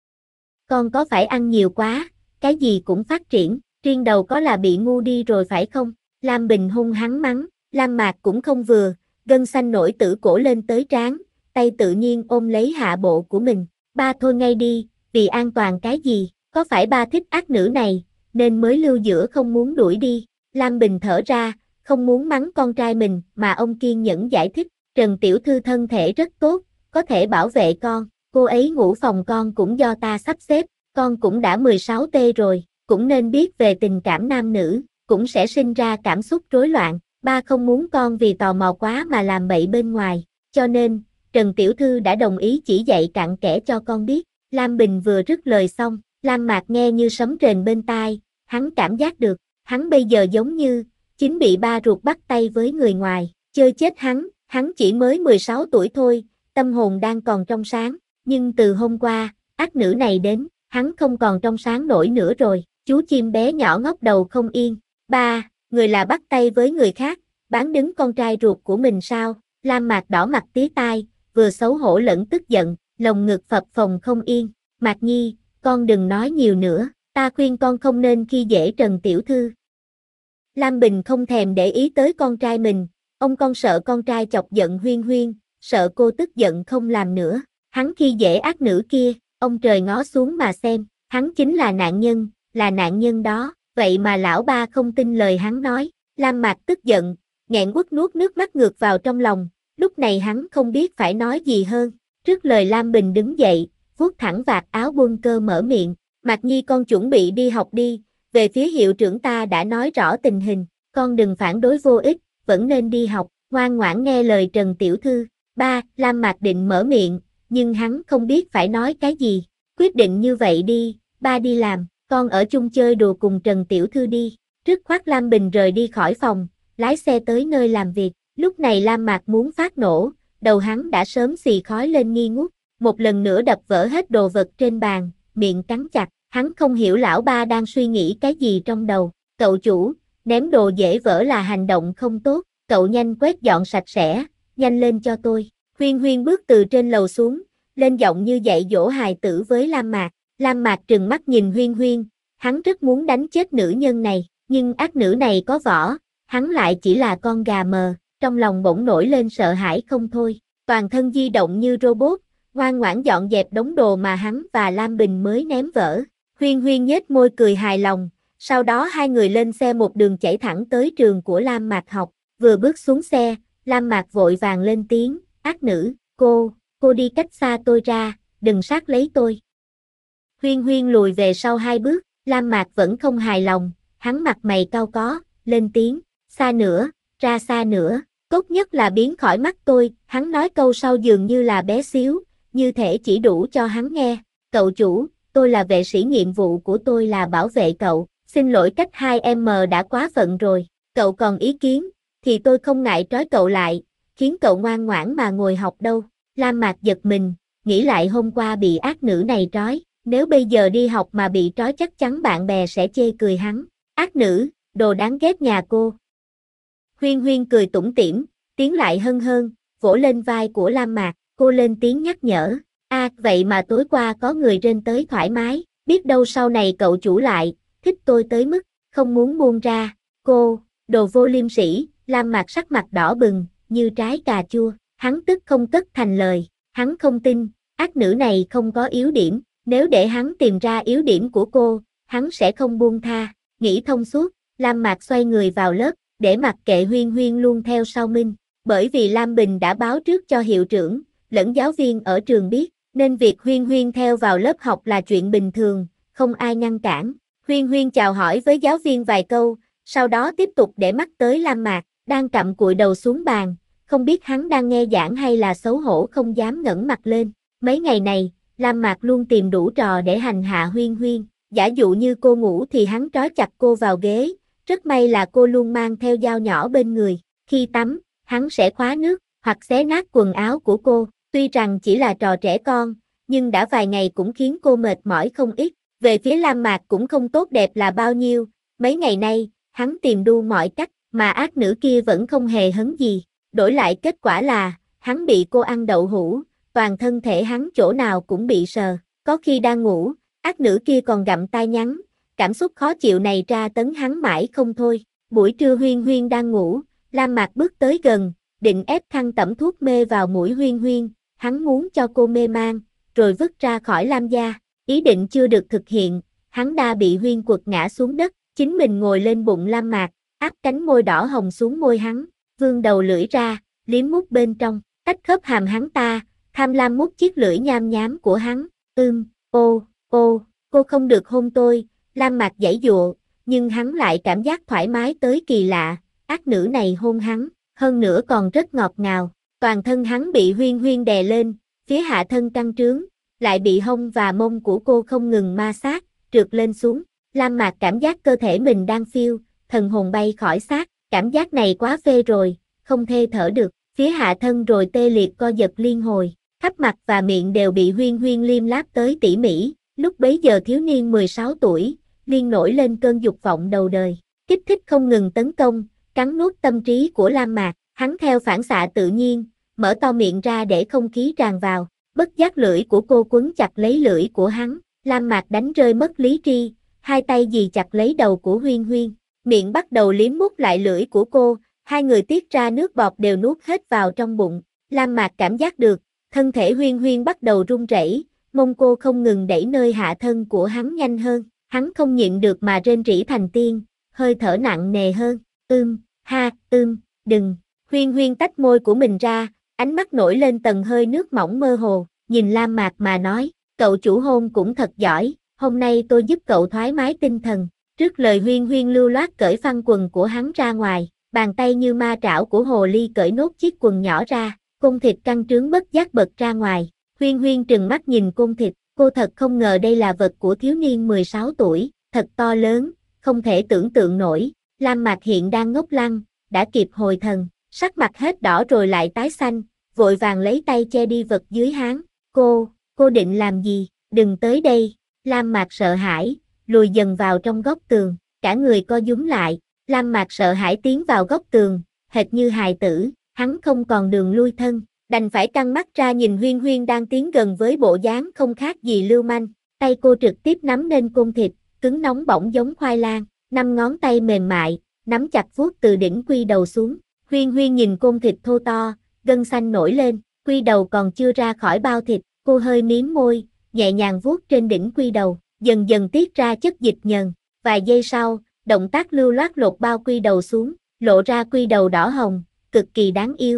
Con có phải ăn nhiều quá, cái gì cũng phát triển, riêng đầu có là bị ngu đi rồi phải không? Lam Bình hung hăng mắng, Lam Mạc cũng không vừa, gân xanh nổi tử cổ lên tới trán, tay tự nhiên ôm lấy hạ bộ của mình, ba thôi ngay đi, vì an toàn cái gì, có phải ba thích ác nữ này, nên mới lưu giữa không muốn đuổi đi. Lam Bình thở ra, không muốn mắng con trai mình, mà ông kiên nhẫn giải thích, Trần tiểu thư thân thể rất tốt, có thể bảo vệ con, cô ấy ngủ phòng con cũng do ta sắp xếp, con cũng đã 16T rồi, cũng nên biết về tình cảm nam nữ, cũng sẽ sinh ra cảm xúc rối loạn, ba không muốn con vì tò mò quá mà làm bậy bên ngoài, cho nên, Trần tiểu thư đã đồng ý chỉ dạy cặn kẽ cho con biết. Lam Bình vừa dứt lời xong, Lam Mạc nghe như sấm rền bên tai, Hắn cảm giác được, hắn bây giờ giống như, chính bị ba ruột bắt tay với người ngoài, chơi chết hắn chỉ mới 16 tuổi thôi, tâm hồn đang còn trong sáng, nhưng từ hôm qua, ác nữ này đến, hắn không còn trong sáng nổi nữa rồi, chú chim bé nhỏ ngóc đầu không yên, ba, người là bắt tay với người khác, bán đứng con trai ruột của mình sao, Lam Mạc đỏ mặt tía tai, vừa xấu hổ lẫn tức giận, lồng ngực phập phồng không yên, Mạc Nhi, con đừng nói nhiều nữa, ta khuyên con không nên khi dễ Trần Tiểu Thư. Lam Bình không thèm để ý tới con trai mình, ông con sợ con trai chọc giận Huyên Huyên, sợ cô tức giận không làm nữa, hắn khi dễ ác nữ kia, ông trời ngó xuống mà xem, hắn chính là nạn nhân đó, vậy mà lão ba không tin lời hắn nói, Lam Mạc tức giận, nghẹn quất nuốt nước mắt ngược vào trong lòng, lúc này hắn không biết phải nói gì hơn, trước lời Lam Bình đứng dậy, vuốt thẳng vạt áo Quân Cơ mở miệng, Mạc Nhi con chuẩn bị đi học đi, về phía hiệu trưởng ta đã nói rõ tình hình, con đừng phản đối vô ích, vẫn nên đi học, ngoan ngoãn nghe lời Trần Tiểu Thư. Ba, Lam Mạc định mở miệng, nhưng hắn không biết phải nói cái gì, quyết định như vậy đi, ba đi làm, con ở chung chơi đùa cùng Trần Tiểu Thư đi, trước khoát Lam Bình rời đi khỏi phòng, lái xe tới nơi làm việc, lúc này Lam Mạc muốn phát nổ, đầu hắn đã sớm xì khói lên nghi ngút, một lần nữa đập vỡ hết đồ vật trên bàn, miệng cắn chặt, hắn không hiểu lão ba đang suy nghĩ cái gì trong đầu, cậu chủ, ném đồ dễ vỡ là hành động không tốt, cậu nhanh quét dọn sạch sẽ, nhanh lên cho tôi. Huyên Huyên bước từ trên lầu xuống, lên giọng như dạy dỗ hài tử với Lam Mạc trừng mắt nhìn Huyên Huyên, hắn rất muốn đánh chết nữ nhân này, nhưng ác nữ này có võ, hắn lại chỉ là con gà mờ, trong lòng bỗng nổi lên sợ hãi không thôi, toàn thân di động như robot, ngoan ngoãn dọn dẹp đống đồ mà hắn và Lam Bình mới ném vỡ. Huyên Huyên nhếch môi cười hài lòng, sau đó hai người lên xe một đường chạy thẳng tới trường của Lam Mạc học, vừa bước xuống xe, Lam Mạc vội vàng lên tiếng, ác nữ, cô đi cách xa tôi ra, đừng sát lấy tôi. Huyên Huyên lùi về sau hai bước, Lam Mạc vẫn không hài lòng, hắn mặt mày cau có, lên tiếng, xa nữa, ra xa nữa, tốt nhất là biến khỏi mắt tôi, hắn nói câu sau dường như là bé xíu, như thể chỉ đủ cho hắn nghe, cậu chủ, tôi là vệ sĩ nhiệm vụ của tôi là bảo vệ cậu, xin lỗi cách 2M đã quá phận rồi, cậu còn ý kiến, thì tôi không ngại trói cậu lại, khiến cậu ngoan ngoãn mà ngồi học đâu. Lam Mạc giật mình, nghĩ lại hôm qua bị ác nữ này trói, nếu bây giờ đi học mà bị trói chắc chắn bạn bè sẽ chê cười hắn. Ác nữ, đồ đáng ghét nhà cô. Huyên Huyên cười tủm tỉm, tiến lại hơn, vỗ lên vai của Lam Mạc, cô lên tiếng nhắc nhở. Vậy mà tối qua có người rên tới thoải mái, biết đâu sau này cậu chủ lại, thích tôi tới mức, không muốn buông ra. Cô, đồ vô liêm sỉ, Lam Mạc sắc mặt đỏ bừng, như trái cà chua, hắn tức không cất thành lời, hắn không tin, ác nữ này không có yếu điểm, nếu để hắn tìm ra yếu điểm của cô, hắn sẽ không buông tha, nghĩ thông suốt, Lam Mạc xoay người vào lớp, để mặc kệ Huyên Huyên luôn theo sau Minh, bởi vì Lam Bình đã báo trước cho hiệu trưởng, lẫn giáo viên ở trường biết, nên việc Huyên Huyên theo vào lớp học là chuyện bình thường, không ai ngăn cản. Huyên Huyên chào hỏi với giáo viên vài câu, sau đó tiếp tục để mắt tới Lam Mạc, đang cặm cụi đầu xuống bàn, không biết hắn đang nghe giảng hay là xấu hổ không dám ngẩng mặt lên. Mấy ngày này, Lam Mạc luôn tìm đủ trò để hành hạ Huyên Huyên, giả dụ như cô ngủ thì hắn trói chặt cô vào ghế, rất may là cô luôn mang theo dao nhỏ bên người, khi tắm, hắn sẽ khóa nước, hoặc xé nát quần áo của cô, tuy rằng chỉ là trò trẻ con, nhưng đã vài ngày cũng khiến cô mệt mỏi không ít, về phía Lam Mạc cũng không tốt đẹp là bao nhiêu, mấy ngày nay, hắn tìm đu mọi cách, mà ác nữ kia vẫn không hề hấn gì, đổi lại kết quả là, hắn bị cô ăn đậu hũ, toàn thân thể hắn chỗ nào cũng bị sờ, có khi đang ngủ, ác nữ kia còn gặm tai nhắn, cảm xúc khó chịu này tra tấn hắn mãi không thôi, buổi trưa Huyên Huyên đang ngủ, Lam Mạc bước tới gần, định ép khăn tẩm thuốc mê vào mũi Huyên Huyên, hắn muốn cho cô mê man, rồi vứt ra khỏi Lam gia, ý định chưa được thực hiện, hắn đã bị Huyên quật ngã xuống đất, chính mình ngồi lên bụng Lam Mạc, áp cánh môi đỏ hồng xuống môi hắn, vươn đầu lưỡi ra, liếm mút bên trong, tách khớp hàm hắn ta, tham lam mút chiếc lưỡi nham nhám của hắn, cô không được hôn tôi, Lam Mạc giãy giụa, nhưng hắn lại cảm giác thoải mái tới kỳ lạ, ác nữ này hôn hắn, hơn nữa còn rất ngọt ngào, toàn thân hắn bị Huyên Huyên đè lên, phía hạ thân căng trướng, lại bị hông và mông của cô không ngừng ma sát, trượt lên xuống, Lam Mạc cảm giác cơ thể mình đang phiêu, thần hồn bay khỏi xác, cảm giác này quá phê rồi, không thê thở được, phía hạ thân rồi tê liệt co giật liên hồi, khắp mặt và miệng đều bị Huyên Huyên liêm láp tới tỉ mỉ, lúc bấy giờ thiếu niên 16 tuổi, Liên nổi lên cơn dục vọng đầu đời, kích thích không ngừng tấn công, cắn nuốt tâm trí của Lam Mạc, hắn theo phản xạ tự nhiên, mở to miệng ra để không khí tràn vào, bất giác lưỡi của cô quấn chặt lấy lưỡi của hắn, Lam Mạc đánh rơi mất lý tri, hai tay dì chặt lấy đầu của Huyên Huyên, miệng bắt đầu liếm mút lại lưỡi của cô, hai người tiết ra nước bọt đều nuốt hết vào trong bụng, Lam Mạc cảm giác được, thân thể Huyên Huyên bắt đầu run rẩy, mông cô không ngừng đẩy nơi hạ thân của hắn nhanh hơn, hắn không nhịn được mà rên rỉ thành tiếng, hơi thở nặng nề hơn, đừng, Huyên Huyên tách môi của mình ra, ánh mắt nổi lên tầng hơi nước mỏng mơ hồ, nhìn Lam Mạc mà nói, cậu chủ hôn cũng thật giỏi, hôm nay tôi giúp cậu thoải mái tinh thần, trước lời Huyên Huyên lưu loát cởi phăng quần của hắn ra ngoài, bàn tay như ma trảo của hồ ly cởi nốt chiếc quần nhỏ ra, cung thịt căng trướng bất giác bật ra ngoài, Huyên Huyên trừng mắt nhìn cung thịt, cô thật không ngờ đây là vật của thiếu niên 16 tuổi, thật to lớn, không thể tưởng tượng nổi, Lam Mạc hiện đang ngốc lăng, đã kịp hồi thần, sắc mặt hết đỏ rồi lại tái xanh, vội vàng lấy tay che đi vật dưới háng, cô định làm gì, đừng tới đây, Lam Mạc sợ hãi, lùi dần vào trong góc tường, cả người co rúm lại, Lam Mạc sợ hãi tiến vào góc tường, hệt như hài tử, hắn không còn đường lui thân, đành phải căng mắt ra nhìn Huyên Huyên đang tiến gần với bộ dáng không khác gì lưu manh, tay cô trực tiếp nắm lên côn thịt, cứng nóng bỏng giống khoai lang, 5 ngón tay mềm mại, nắm chặt vuốt từ đỉnh quy đầu xuống, Huyên Huyên nhìn côn thịt thô to, gân xanh nổi lên, quy đầu còn chưa ra khỏi bao thịt, cô hơi mím môi, nhẹ nhàng vuốt trên đỉnh quy đầu, dần dần tiết ra chất dịch nhờn, vài giây sau, động tác lưu loát lột bao quy đầu xuống, lộ ra quy đầu đỏ hồng, cực kỳ đáng yêu,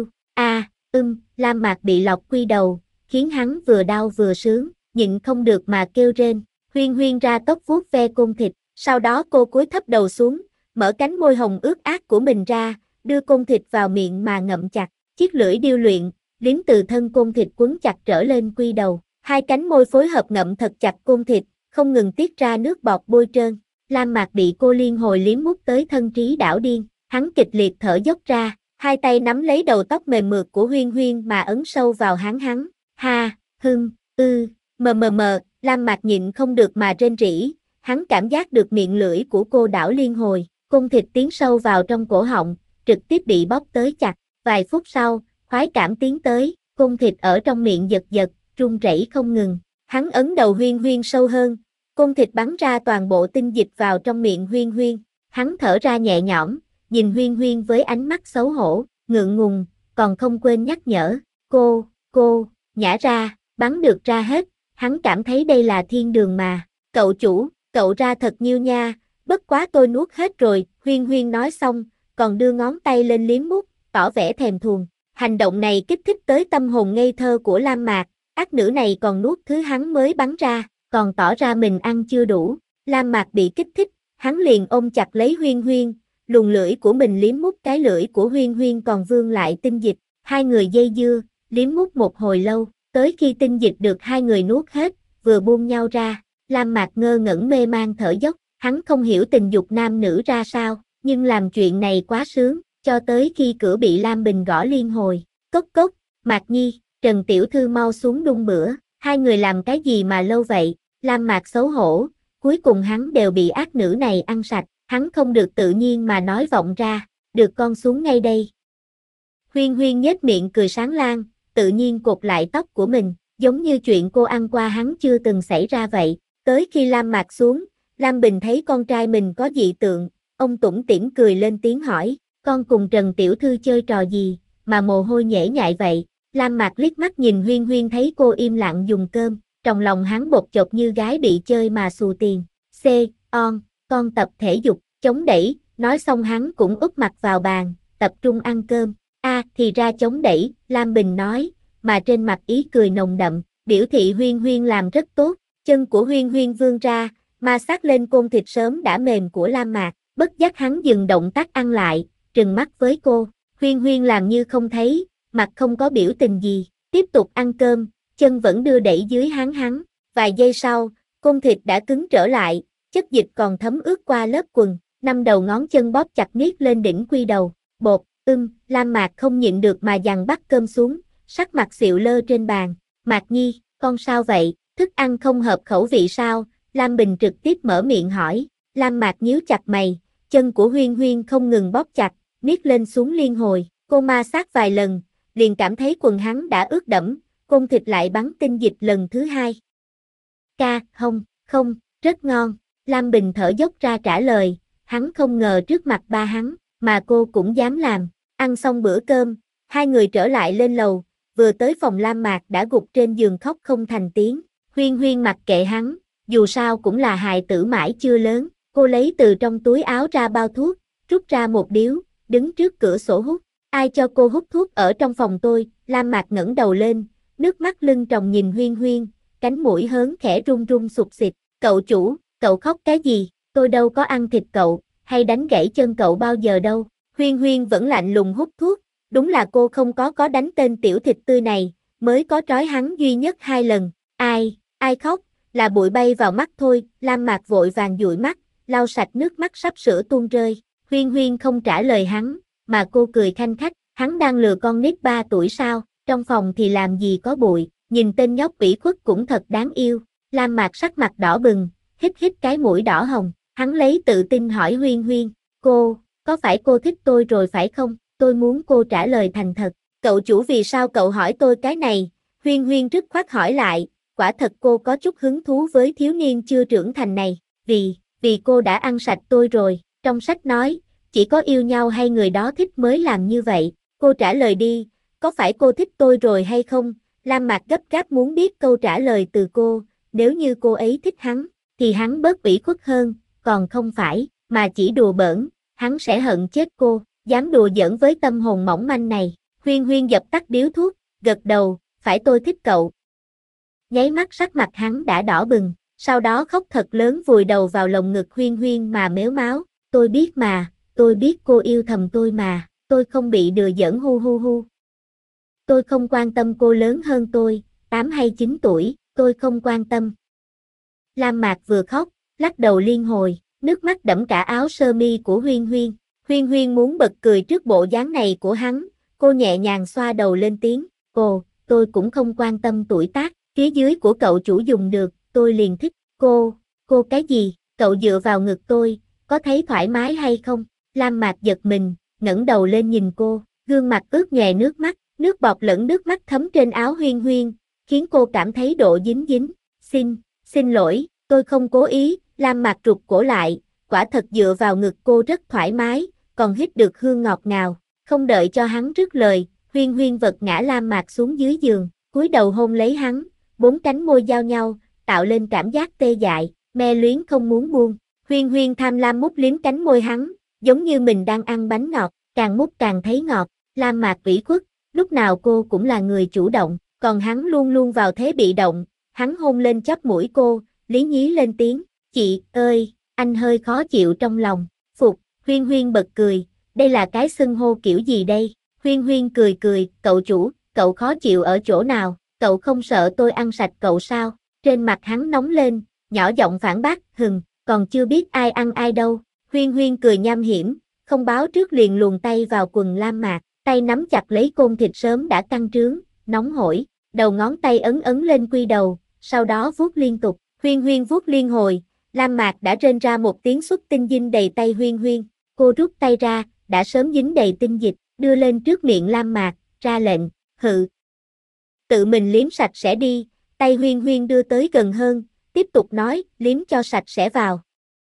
Lam Mạc bị lọc quy đầu, khiến hắn vừa đau vừa sướng, nhịn không được mà kêu rên, Huyên Huyên ra tóc vuốt ve côn thịt, sau đó cô cúi thấp đầu xuống, mở cánh môi hồng ướt át của mình ra, đưa côn thịt vào miệng mà ngậm chặt, chiếc lưỡi điêu luyện, liếm từ thân côn thịt quấn chặt trở lên quy đầu, hai cánh môi phối hợp ngậm thật chặt côn thịt, không ngừng tiết ra nước bọt bôi trơn, Lam Mạc bị cô liên hồi liếm mút tới thân trí đảo điên, hắn kịch liệt thở dốc ra, hai tay nắm lấy đầu tóc mềm mượt của Huyên Huyên mà ấn sâu vào hắn, Lam Mạc nhịn không được mà rên rỉ, hắn cảm giác được miệng lưỡi của cô đảo liên hồi, côn thịt tiến sâu vào trong cổ họng, trực tiếp bị bóp tới chặt, vài phút sau, khoái cảm tiến tới, côn thịt ở trong miệng giật giật, run rẩy không ngừng, hắn ấn đầu Huyên Huyên sâu hơn, côn thịt bắn ra toàn bộ tinh dịch vào trong miệng Huyên Huyên, hắn thở ra nhẹ nhõm, nhìn Huyên Huyên với ánh mắt xấu hổ, ngượng ngùng, còn không quên nhắc nhở, cô, nhả ra, bắn được ra hết, hắn cảm thấy đây là thiên đường mà, cậu chủ, cậu ra thật nhiêu nha, bất quá tôi nuốt hết rồi, Huyên Huyên nói xong, còn đưa ngón tay lên liếm mút, tỏ vẻ thèm thuồng, hành động này kích thích tới tâm hồn ngây thơ của Lam Mạc, ác nữ này còn nuốt thứ hắn mới bắn ra, còn tỏ ra mình ăn chưa đủ, Lam Mạc bị kích thích, hắn liền ôm chặt lấy Huyên Huyên, luồn lưỡi của mình liếm mút cái lưỡi của Huyên Huyên còn vương lại tinh dịch, hai người dây dưa, liếm mút một hồi lâu, tới khi tinh dịch được hai người nuốt hết, vừa buông nhau ra, Lam Mạc ngơ ngẩn mê man thở dốc, hắn không hiểu tình dục nam nữ ra sao, nhưng làm chuyện này quá sướng, cho tới khi cửa bị Lam Bình gõ liên hồi, cốc cốc, Mạc Nhi, Trần Tiểu Thư mau xuống đun bữa, hai người làm cái gì mà lâu vậy, Lam Mạc xấu hổ, cuối cùng hắn đều bị ác nữ này ăn sạch, hắn không được tự nhiên mà nói vọng ra, được con xuống ngay đây. Huyên Huyên nhếch miệng cười sáng lang, tự nhiên cột lại tóc của mình, giống như chuyện cô ăn qua hắn chưa từng xảy ra vậy, tới khi Lam Mạc xuống, Lam Bình thấy con trai mình có dị tượng, ông tủm tỉm cười lên tiếng hỏi, con cùng Trần Tiểu Thư chơi trò gì, mà mồ hôi nhễ nhại vậy, Lam Mạc liếc mắt nhìn Huyên Huyên thấy cô im lặng dùng cơm, trong lòng hắn bột chột như gái bị chơi mà xù tiền, con tập thể dục, chống đẩy, nói xong hắn cũng úp mặt vào bàn, tập trung ăn cơm, thì ra chống đẩy, Lam Bình nói, mà trên mặt ý cười nồng đậm, biểu thị Huyên Huyên làm rất tốt, chân của Huyên Huyên vươn ra, ma sát lên côn thịt sớm đã mềm của Lam Mạc, bất giác hắn dừng động tác ăn lại, trừng mắt với cô, Huyên Huyên làm như không thấy, mặt không có biểu tình gì, tiếp tục ăn cơm, chân vẫn đưa đẩy dưới háng hắn, vài giây sau, côn thịt đã cứng trở lại, chất dịch còn thấm ướt qua lớp quần, 5 đầu ngón chân bóp chặt niết lên đỉnh quy đầu, bột, Lam Mạc không nhịn được mà giằng bắt cơm xuống, sắc mặt xịu lơ trên bàn, Mạc Nhi, con sao vậy, thức ăn không hợp khẩu vị sao, Lam Bình trực tiếp mở miệng hỏi, Lam Mạc nhíu chặt mày, chân của Huyên Huyên không ngừng bóp chặt, niết lên xuống liên hồi, cô ma sát vài lần, liền cảm thấy quần hắn đã ướt đẫm, côn thịt lại bắn tinh dịch lần thứ hai. Không, rất ngon, Lam Bình thở dốc ra trả lời, hắn không ngờ trước mặt ba hắn, mà cô cũng dám làm, ăn xong bữa cơm, hai người trở lại lên lầu, vừa tới phòng Lam Mạc đã gục trên giường khóc không thành tiếng, Huyên Huyên mặc kệ hắn, dù sao cũng là hài tử mãi chưa lớn, cô lấy từ trong túi áo ra bao thuốc, rút ra một điếu, đứng trước cửa sổ hút, ai cho cô hút thuốc ở trong phòng tôi, Lam Mạc ngẩng đầu lên, nước mắt lưng tròng nhìn Huyên Huyên, cánh mũi hớn khẽ run run sụt sịt, cậu chủ, cậu khóc cái gì, tôi đâu có ăn thịt cậu, hay đánh gãy chân cậu bao giờ đâu, Huyên Huyên vẫn lạnh lùng hút thuốc, đúng là cô không có đánh tên tiểu thịt tươi này, mới có trói hắn duy nhất 2 lần, ai khóc, là bụi bay vào mắt thôi, Lam Mạc vội vàng dụi mắt, lau sạch nước mắt sắp sửa tuôn rơi, Huyên Huyên không trả lời hắn, mà cô cười khanh khách, hắn đang lừa con nít 3 tuổi sao, trong phòng thì làm gì có bụi, nhìn tên nhóc ủy khuất cũng thật đáng yêu, Lam Mạc sắc mặt đỏ bừng, hít cái mũi đỏ hồng, hắn lấy tự tin hỏi Huyên Huyên, có phải cô thích tôi rồi phải không, tôi muốn cô trả lời thành thật, cậu chủ vì sao cậu hỏi tôi cái này, Huyên Huyên dứt khoát hỏi lại, quả thật cô có chút hứng thú với thiếu niên chưa trưởng thành này, vì cô đã ăn sạch tôi rồi, trong sách nói, chỉ có yêu nhau hay người đó thích mới làm như vậy, cô trả lời đi, có phải cô thích tôi rồi hay không, Lam Mạc gấp gáp muốn biết câu trả lời từ cô, nếu như cô ấy thích hắn, thì hắn bớt ủy khuất hơn, còn không phải, mà chỉ đùa bỡn, hắn sẽ hận chết cô, dám đùa giỡn với tâm hồn mỏng manh này, Huyên Huyên dập tắt điếu thuốc, gật đầu, phải tôi thích cậu. Nháy mắt sắc mặt hắn đã đỏ bừng, sau đó khóc thật lớn vùi đầu vào lồng ngực Huyên Huyên mà mếu máo, tôi biết mà, tôi biết cô yêu thầm tôi mà, tôi không bị đùa giỡn hu. Tôi không quan tâm cô lớn hơn tôi, 8 hay 9 tuổi, tôi không quan tâm. Lam Mạc vừa khóc, lắc đầu liên hồi, nước mắt đẫm cả áo sơ mi của Huyên Huyên. Huyên Huyên muốn bật cười trước bộ dáng này của hắn, cô nhẹ nhàng xoa đầu lên tiếng, tôi cũng không quan tâm tuổi tác, phía dưới của cậu chủ dùng được, tôi liền thích, cô cái gì, cậu dựa vào ngực tôi, có thấy thoải mái hay không? Lam Mạc giật mình, ngẩng đầu lên nhìn cô, gương mặt ướt nhòe nước mắt, nước bọt lẫn nước mắt thấm trên áo Huyên Huyên, khiến cô cảm thấy độ dính dính, xin lỗi, tôi không cố ý, Lam Mạc rụt cổ lại, quả thật dựa vào ngực cô rất thoải mái, còn hít được hương ngọt ngào, không đợi cho hắn dứt lời, Huyên Huyên vật ngã Lam Mạc xuống dưới giường, cúi đầu hôn lấy hắn, 4 cánh môi giao nhau, tạo lên cảm giác tê dại, mê luyến không muốn buông, Huyên Huyên tham lam mút liếm cánh môi hắn, giống như mình đang ăn bánh ngọt, càng mút càng thấy ngọt, Lam Mạc ủy khuất, lúc nào cô cũng là người chủ động, còn hắn luôn luôn vào thế bị động, hắn hôn lên chóp mũi cô, lý nhí lên tiếng, chị ơi, anh hơi khó chịu trong lòng, phục, Huyên Huyên bật cười, đây là cái xưng hô kiểu gì đây, Huyên Huyên cười, cậu chủ, cậu khó chịu ở chỗ nào, cậu không sợ tôi ăn sạch cậu sao, trên mặt hắn nóng lên, nhỏ giọng phản bác, còn chưa biết ai ăn ai đâu, Huyên Huyên cười nham hiểm, không báo trước liền luồn tay vào quần Lam Mạc, tay nắm chặt lấy côn thịt sớm đã căng trướng, nóng hổi, đầu ngón tay ấn lên quy đầu, sau đó vuốt liên tục, Huyên Huyên vuốt liên hồi, Lam Mạc đã rên ra một tiếng xuất tinh dinh đầy tay Huyên Huyên, cô rút tay ra, đã sớm dính đầy tinh dịch, đưa lên trước miệng Lam Mạc, ra lệnh, hự. Tự mình liếm sạch sẽ đi, tay Huyên Huyên đưa tới gần hơn, tiếp tục nói, liếm cho sạch sẽ vào.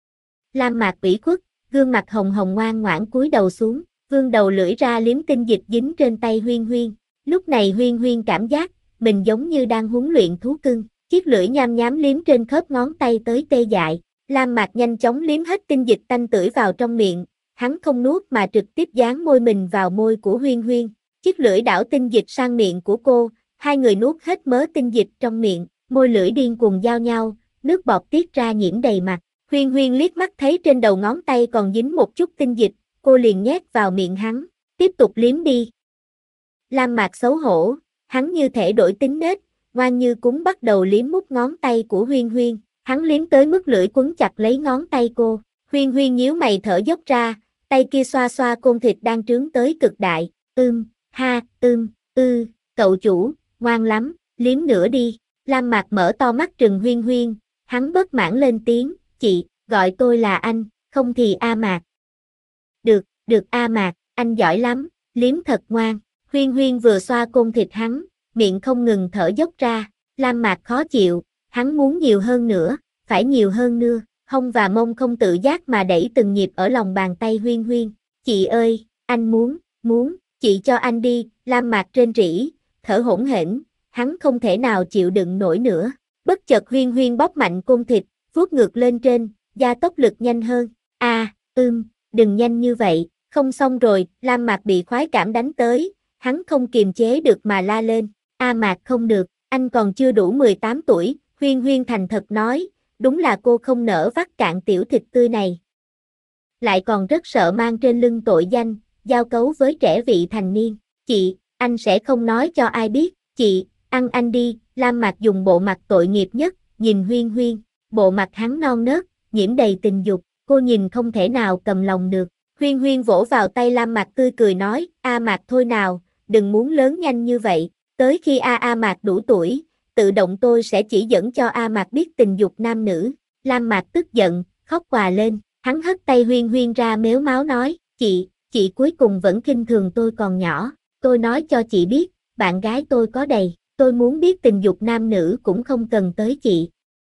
Lam Mạc ủy khuất, gương mặt hồng hồng ngoan ngoãn cúi đầu xuống, vươn đầu lưỡi ra liếm tinh dịch dính trên tay Huyên Huyên. Lúc này Huyên Huyên cảm giác, mình giống như đang huấn luyện thú cưng, chiếc lưỡi nham nhám liếm trên khớp ngón tay tới tê dại. Lam Mạc nhanh chóng liếm hết tinh dịch tanh tưởi vào trong miệng, hắn không nuốt mà trực tiếp dán môi mình vào môi của Huyên Huyên. Chiếc lưỡi đảo tinh dịch sang miệng của cô, hai người nuốt hết mớ tinh dịch trong miệng, môi lưỡi điên cuồng giao nhau, nước bọt tiết ra nhiễm đầy mặt. Huyên Huyên liếc mắt thấy trên đầu ngón tay còn dính một chút tinh dịch, cô liền nhét vào miệng hắn, tiếp tục liếm đi. Lam Mạc xấu hổ, hắn như thể đổi tính nết, ngoan như cún bắt đầu liếm mút ngón tay của Huyên Huyên, Hắn liếm tới mức lưỡi quấn chặt lấy ngón tay cô. Huyên Huyên nhíu mày thở dốc ra, tay kia xoa xoa côn thịt đang trướng tới cực đại. Ha, cậu chủ, ngoan lắm, liếm nữa đi. Lam Mạc mở to mắt trừng Huyên Huyên, hắn bất mãn lên tiếng, chị, gọi tôi là anh, không thì A Mạc. Được A Mạc, anh giỏi lắm, liếm thật ngoan. Huyên Huyên vừa xoa côn thịt hắn, miệng không ngừng thở dốc ra. Lam Mạc khó chịu, hắn muốn nhiều hơn nữa, phải nhiều hơn nữa. Hông và mông không tự giác mà đẩy từng nhịp ở lòng bàn tay Huyên Huyên. Chị ơi, anh muốn, chị cho anh đi. Lam Mạc rên rỉ, thở hổn hển, hắn không thể nào chịu đựng nổi nữa. Bất chợt Huyên Huyên bóp mạnh côn thịt, vuốt ngược lên trên, gia tốc lực nhanh hơn. Đừng nhanh như vậy, không xong rồi. Lam Mạc bị khoái cảm đánh tới, hắn không kiềm chế được mà la lên. A Mạc không được, anh còn chưa đủ 18 tuổi. Huyên Huyên thành thật nói, đúng là cô không nỡ vắt cạn tiểu thịt tươi này. Lại còn rất sợ mang trên lưng tội danh, giao cấu với trẻ vị thành niên. Chị, anh sẽ không nói cho ai biết. Chị, ăn anh đi. Lam Mạc dùng bộ mặt tội nghiệp nhất, nhìn Huyên Huyên. Bộ mặt hắn non nớt, nhiễm đầy tình dục, cô nhìn không thể nào cầm lòng được. Huyên Huyên vỗ vào tay Lam Mạc tươi cười nói, A Mạc thôi nào, đừng muốn lớn nhanh như vậy. Tới khi A Mạc đủ tuổi, tự động tôi sẽ chỉ dẫn cho A Mạc biết tình dục nam nữ. Lam Mạc tức giận, khóc òa lên. Hắn hất tay Huyên Huyên ra mếu máo nói, chị cuối cùng vẫn khinh thường tôi còn nhỏ. Tôi nói cho chị biết, bạn gái tôi có đầy. Tôi muốn biết tình dục nam nữ cũng không cần tới chị.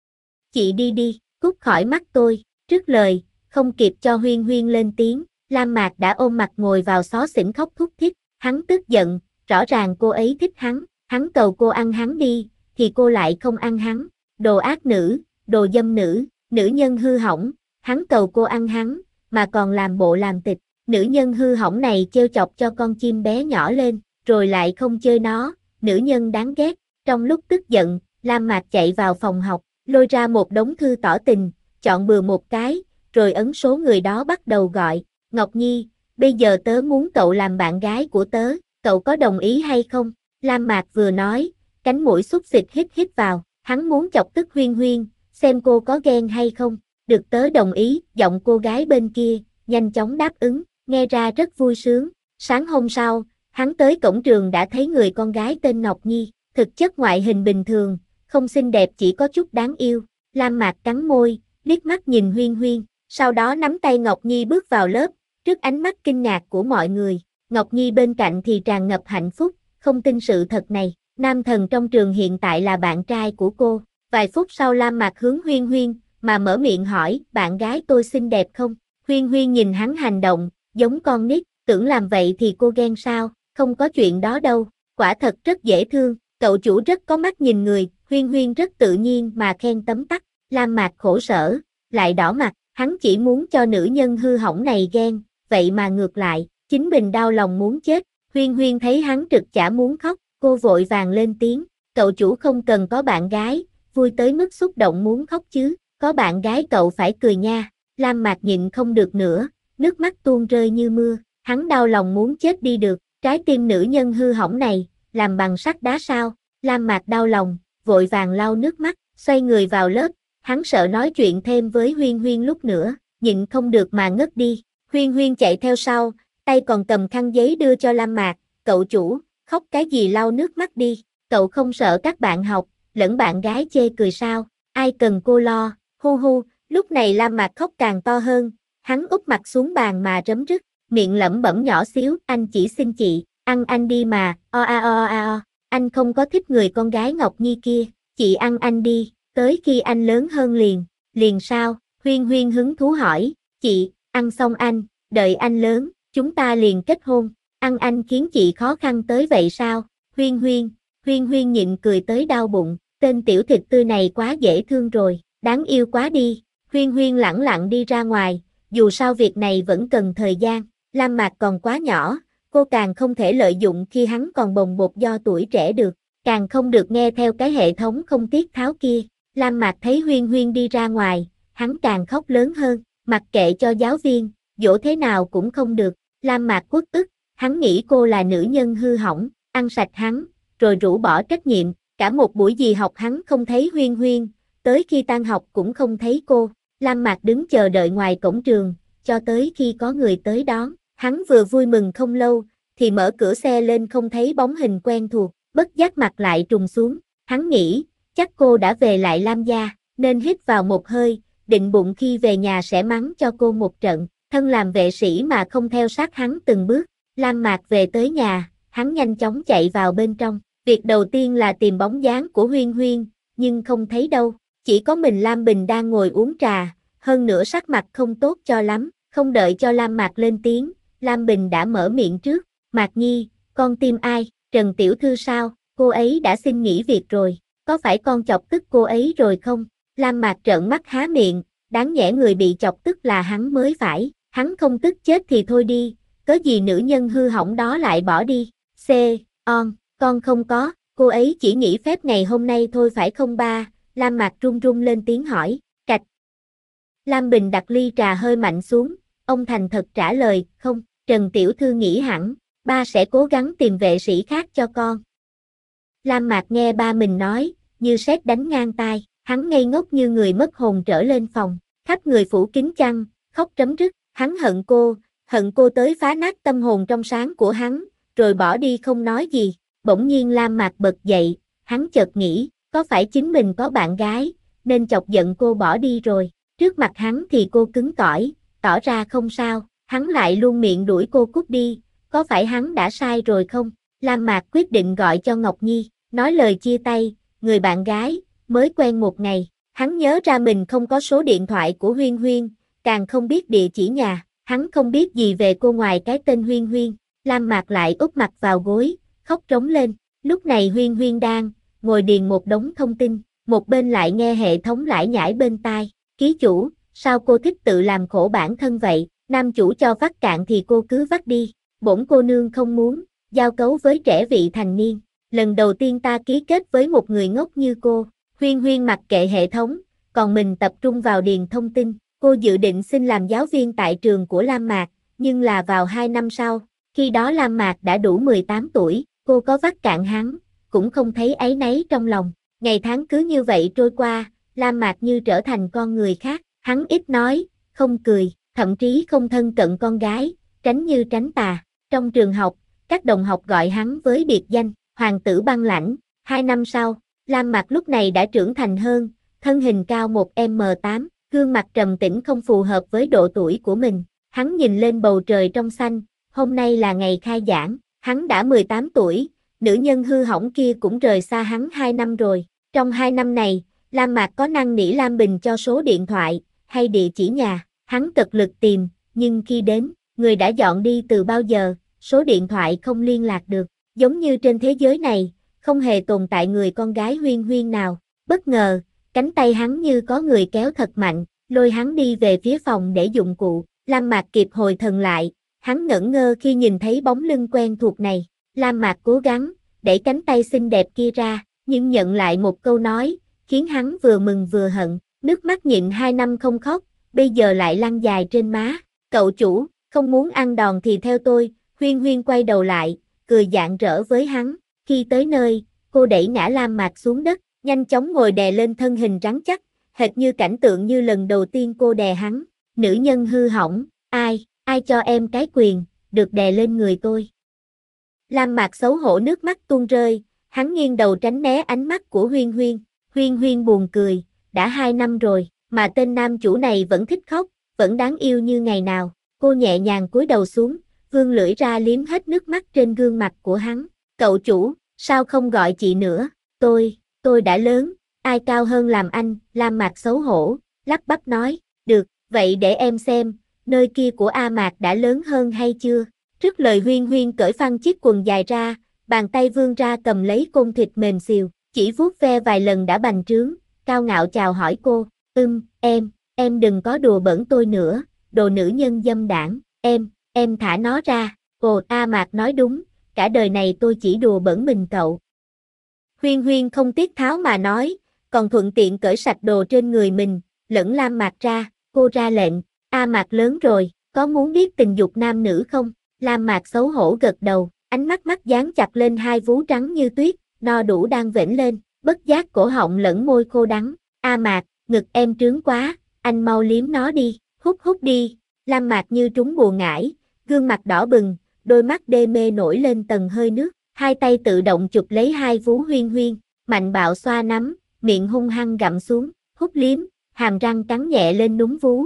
Chị đi, cút khỏi mắt tôi. Trước lời, không kịp cho Huyên Huyên lên tiếng, Lam Mạc đã ôm mặt ngồi vào xó xỉnh khóc thút thít. Hắn tức giận, rõ ràng cô ấy thích hắn cầu cô ăn hắn đi, thì cô lại không ăn hắn. Đồ ác nữ, đồ dâm nữ, nữ nhân hư hỏng, hắn cầu cô ăn hắn, mà còn làm bộ làm tịch. Nữ nhân hư hỏng này trêu chọc cho con chim bé nhỏ lên, rồi lại không chơi nó, nữ nhân đáng ghét. Trong lúc tức giận, Lam Mạc chạy vào phòng học, lôi ra một đống thư tỏ tình, chọn bừa một cái, rồi ấn số người đó bắt đầu gọi. Ngọc Nhi, bây giờ tớ muốn cậu làm bạn gái của tớ, cậu có đồng ý hay không? Lam Mạc vừa nói, cánh mũi xúc xịt hít vào, hắn muốn chọc tức Huyên Huyên, xem cô có ghen hay không. Được tớ đồng ý. Giọng cô gái bên kia nhanh chóng đáp ứng, nghe ra rất vui sướng. Sáng hôm sau, hắn tới cổng trường đã thấy người con gái tên Ngọc Nhi, thực chất ngoại hình bình thường, không xinh đẹp, chỉ có chút đáng yêu. Lam Mạc cắn môi, liếc mắt nhìn Huyên Huyên, sau đó nắm tay Ngọc Nhi bước vào lớp, trước ánh mắt kinh ngạc của mọi người. Ngọc Nhi bên cạnh thì tràn ngập hạnh phúc, không tin sự thật này, nam thần trong trường hiện tại là bạn trai của cô. Vài phút sau Lam Mạc hướng Huyên Huyên mà mở miệng hỏi, bạn gái tôi xinh đẹp không? Huyên Huyên nhìn hắn hành động, giống con nít, tưởng làm vậy thì cô ghen sao? Không có chuyện đó đâu, quả thật rất dễ thương, cậu chủ rất có mắt nhìn người. Huyên Huyên rất tự nhiên mà khen tấm tắc. Lam Mạc khổ sở, lại đỏ mặt, hắn chỉ muốn cho nữ nhân hư hỏng này ghen, vậy mà ngược lại, chính mình đau lòng muốn chết. Huyên Huyên thấy hắn trực chả muốn khóc, cô vội vàng lên tiếng, cậu chủ không cần có bạn gái, vui tới mức xúc động muốn khóc chứ, có bạn gái cậu phải cười nha. Lam Mạc nhịn không được nữa, nước mắt tuôn rơi như mưa, hắn đau lòng muốn chết đi được, trái tim nữ nhân hư hỏng này, làm bằng sắt đá sao? Lam Mạc đau lòng, vội vàng lau nước mắt, xoay người vào lớp, hắn sợ nói chuyện thêm với Huyên Huyên lúc nữa, nhịn không được mà ngất đi. Huyên Huyên chạy theo sau, tay còn cầm khăn giấy đưa cho Lam Mạc, cậu chủ, khóc cái gì, lau nước mắt đi, cậu không sợ các bạn học, lẫn bạn gái chê cười sao, ai cần cô lo, hu. Lúc này Lam Mạc khóc càng to hơn, hắn úp mặt xuống bàn mà rấm rứt, miệng lẩm bẩm nhỏ xíu, anh chỉ xin chị, ăn anh đi mà, anh không có thích người con gái Ngọc Nhi kia, chị ăn anh đi, tới khi anh lớn hơn liền sao? Huyên Huyên hứng thú hỏi, chị, ăn xong anh, đợi anh lớn, chúng ta liền kết hôn, ăn anh khiến chị khó khăn tới vậy sao? Huyên Huyên nhịn cười tới đau bụng, tên tiểu thịt tươi này quá dễ thương rồi, đáng yêu quá đi. Huyên Huyên lẳng lặng đi ra ngoài, dù sao việc này vẫn cần thời gian, Lam Mạc còn quá nhỏ, cô càng không thể lợi dụng khi hắn còn bồng bột do tuổi trẻ được, càng không được nghe theo cái hệ thống không tiết tháo kia. Lam Mạc thấy Huyên Huyên đi ra ngoài, hắn càng khóc lớn hơn, mặc kệ cho giáo viên, dỗ thế nào cũng không được. Lam Mạc uất ức, hắn nghĩ cô là nữ nhân hư hỏng, ăn sạch hắn, rồi rũ bỏ trách nhiệm. Cả một buổi gì học hắn không thấy Huyên Huyên, tới khi tan học cũng không thấy cô. Lam Mạc đứng chờ đợi ngoài cổng trường, cho tới khi có người tới đón. Hắn vừa vui mừng không lâu, thì mở cửa xe lên không thấy bóng hình quen thuộc, bất giác mặt lại trùng xuống. Hắn nghĩ, chắc cô đã về lại Lam gia, nên hít vào một hơi, định bụng khi về nhà sẽ mắng cho cô một trận. Thân làm vệ sĩ mà không theo sát hắn từng bước. Lam Mạc về tới nhà, hắn nhanh chóng chạy vào bên trong. Việc đầu tiên là tìm bóng dáng của Huyên Huyên, nhưng không thấy đâu. Chỉ có mình Lam Bình đang ngồi uống trà, hơn nữa sắc mặt không tốt cho lắm. Không đợi cho Lam Mạc lên tiếng, Lam Bình đã mở miệng trước. Mạc Nhi, con tìm ai? Trần Tiểu Thư sao? Cô ấy đã xin nghỉ việc rồi. Có phải con chọc tức cô ấy rồi không? Lam Mạc trợn mắt há miệng, đáng nhẽ người bị chọc tức là hắn mới phải. Hắn không tức chết thì thôi đi, cớ gì nữ nhân hư hỏng đó lại bỏ đi. Con không có, cô ấy chỉ nghỉ phép ngày hôm nay thôi phải không ba? Lam Mạc run run lên tiếng hỏi. Cạch. Lam Bình đặt ly trà hơi mạnh xuống, ông thành thật trả lời, không, Trần Tiểu Thư nghỉ hẳn, ba sẽ cố gắng tìm vệ sĩ khác cho con. Lam Mạc nghe ba mình nói, như sét đánh ngang tai, hắn ngây ngốc như người mất hồn trở lên phòng, khắp người phủ kín chăn, khóc rấm rứt, hắn hận cô tới phá nát tâm hồn trong sáng của hắn, rồi bỏ đi không nói gì. Bỗng nhiên Lam Mạc bật dậy, hắn chợt nghĩ, có phải chính mình có bạn gái, nên chọc giận cô bỏ đi rồi. Trước mặt hắn thì cô cứng cỏi, tỏ ra không sao, hắn lại luôn miệng đuổi cô cút đi, có phải hắn đã sai rồi không? Lam Mạc quyết định gọi cho Ngọc Nhi, nói lời chia tay, người bạn gái, mới quen một ngày. Hắn nhớ ra mình không có số điện thoại của Huyên Huyên, càng không biết địa chỉ nhà, hắn không biết gì về cô ngoài cái tên Huyên Huyên. Lam Mạc lại úp mặt vào gối, khóc trống lên. Lúc này Huyên Huyên đang ngồi điền một đống thông tin, một bên lại nghe hệ thống lải nhải bên tai. Ký chủ, sao cô thích tự làm khổ bản thân vậy? Nam chủ cho vắt cạn thì cô cứ vắt đi. Bổn cô nương không muốn giao cấu với trẻ vị thành niên. Lần đầu tiên ta ký kết với một người ngốc như cô. Huyên Huyên mặc kệ hệ thống, còn mình tập trung vào điền thông tin. Cô dự định xin làm giáo viên tại trường của Lam Mạc, nhưng là vào 2 năm sau. Khi đó Lam Mạc đã đủ 18 tuổi, cô có vắt cạn hắn, cũng không thấy áy náy trong lòng. Ngày tháng cứ như vậy trôi qua, Lam Mạc như trở thành con người khác. Hắn ít nói, không cười, thậm chí không thân cận con gái, tránh như tránh tà. Trong trường học, các đồng học gọi hắn với biệt danh, Hoàng tử băng lãnh. 2 năm sau, Lam Mạc lúc này đã trưởng thành hơn, thân hình cao 1m8, gương mặt trầm tĩnh không phù hợp với độ tuổi của mình. Hắn nhìn lên bầu trời trong xanh, hôm nay là ngày khai giảng, hắn đã 18 tuổi, nữ nhân hư hỏng kia cũng rời xa hắn 2 năm rồi. Trong 2 năm này, Lam Mạc có năn nỉ Lam Bình cho số điện thoại, hay địa chỉ nhà, hắn cật lực tìm, nhưng khi đến, người đã dọn đi từ bao giờ, số điện thoại không liên lạc được. Giống như trên thế giới này, không hề tồn tại người con gái Huyên Huyên nào. Bất ngờ, cánh tay hắn như có người kéo thật mạnh, lôi hắn đi về phía phòng để dụng cụ. Lam Mạc kịp hồi thần lại, hắn ngẩn ngơ khi nhìn thấy bóng lưng quen thuộc này. Lam Mạc cố gắng, đẩy cánh tay xinh đẹp kia ra, nhưng nhận lại một câu nói, khiến hắn vừa mừng vừa hận. Nước mắt nhịn 2 năm không khóc, bây giờ lại lăn dài trên má. Cậu chủ, không muốn ăn đòn thì theo tôi. Huyên Huyên quay đầu lại, cười rạng rỡ với hắn. Khi tới nơi, cô đẩy ngã Lam Mạc xuống đất, nhanh chóng ngồi đè lên thân hình rắn chắc, hệt như cảnh tượng như lần đầu tiên cô đè hắn. Nữ nhân hư hỏng, ai cho em cái quyền, được đè lên người tôi. Lam Mạc xấu hổ nước mắt tuôn rơi, hắn nghiêng đầu tránh né ánh mắt của Huyên Huyên. Huyên Huyên buồn cười, đã 2 năm rồi, mà tên nam chủ này vẫn thích khóc, vẫn đáng yêu như ngày nào. Cô nhẹ nhàng cúi đầu xuống, vươn lưỡi ra liếm hết nước mắt trên gương mặt của hắn. Cậu chủ, sao không gọi chị nữa? Tôi đã lớn, ai cao hơn làm anh? Lam Mạc xấu hổ, lắp bắp nói, được, vậy để em xem, nơi kia của A Mạc đã lớn hơn hay chưa? Trước lời Huyên Huyên cởi phăng chiếc quần dài ra, bàn tay vươn ra cầm lấy côn thịt mềm xìu, chỉ vuốt ve vài lần đã bành trướng, cao ngạo chào hỏi cô, em đừng có đùa bỡn tôi nữa, đồ nữ nhân dâm đảng, em thả nó ra. Ồ, A Mạc nói đúng, cả đời này tôi chỉ đùa bỡn mình cậu. Huyên Huyên không tiếc tháo mà nói, còn thuận tiện cởi sạch đồ trên người mình, lẫn Lam Mạc ra, cô ra lệnh, A Mạc lớn rồi, có muốn biết tình dục nam nữ không? Lam Mạc xấu hổ gật đầu, ánh mắt dán chặt lên hai vú trắng như tuyết, no đủ đang vểnh lên, bất giác cổ họng lẫn môi khô đắng. A Mạc, ngực em trướng quá, anh mau liếm nó đi, hút đi. Lam Mạc như trúng bùa ngải, gương mặt đỏ bừng, đôi mắt đê mê nổi lên tầng hơi nước, hai tay tự động chụp lấy hai vú Huyên Huyên, mạnh bạo xoa nắm, miệng hung hăng gặm xuống, hút liếm, hàm răng cắn nhẹ lên núm vú,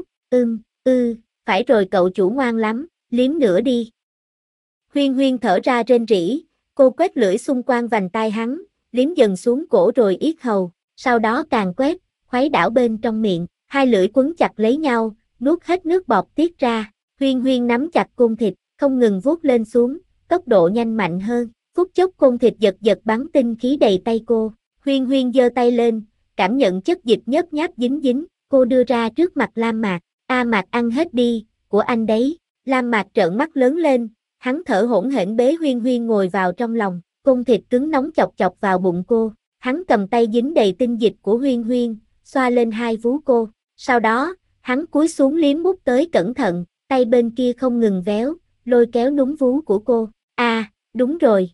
phải rồi cậu chủ ngoan lắm, liếm nữa đi. Huyên Huyên thở ra rên rỉ, cô quét lưỡi xung quanh vành tai hắn, liếm dần xuống cổ rồi yết hầu, sau đó càng quét, khuấy đảo bên trong miệng, hai lưỡi quấn chặt lấy nhau, nuốt hết nước bọt tiết ra. Huyên Huyên nắm chặt côn thịt, không ngừng vuốt lên xuống, tốc độ nhanh mạnh hơn, phút chốc côn thịt giật giật bắn tinh khí đầy tay cô. Huyên Huyên giơ tay lên, cảm nhận chất dịch nhớp nháp dính dính, cô đưa ra trước mặt Lam Mạc. A Mạc ăn hết đi, của anh đấy. Lam Mạc trợn mắt lớn lên, hắn thở hổn hển bế Huyên Huyên ngồi vào trong lòng, côn thịt cứng nóng chọc chọc vào bụng cô. Hắn cầm tay dính đầy tinh dịch của Huyên Huyên, xoa lên hai vú cô. Sau đó, hắn cúi xuống liếm mút tới cẩn thận, tay bên kia không ngừng véo, lôi kéo núm vú của cô. Đúng rồi,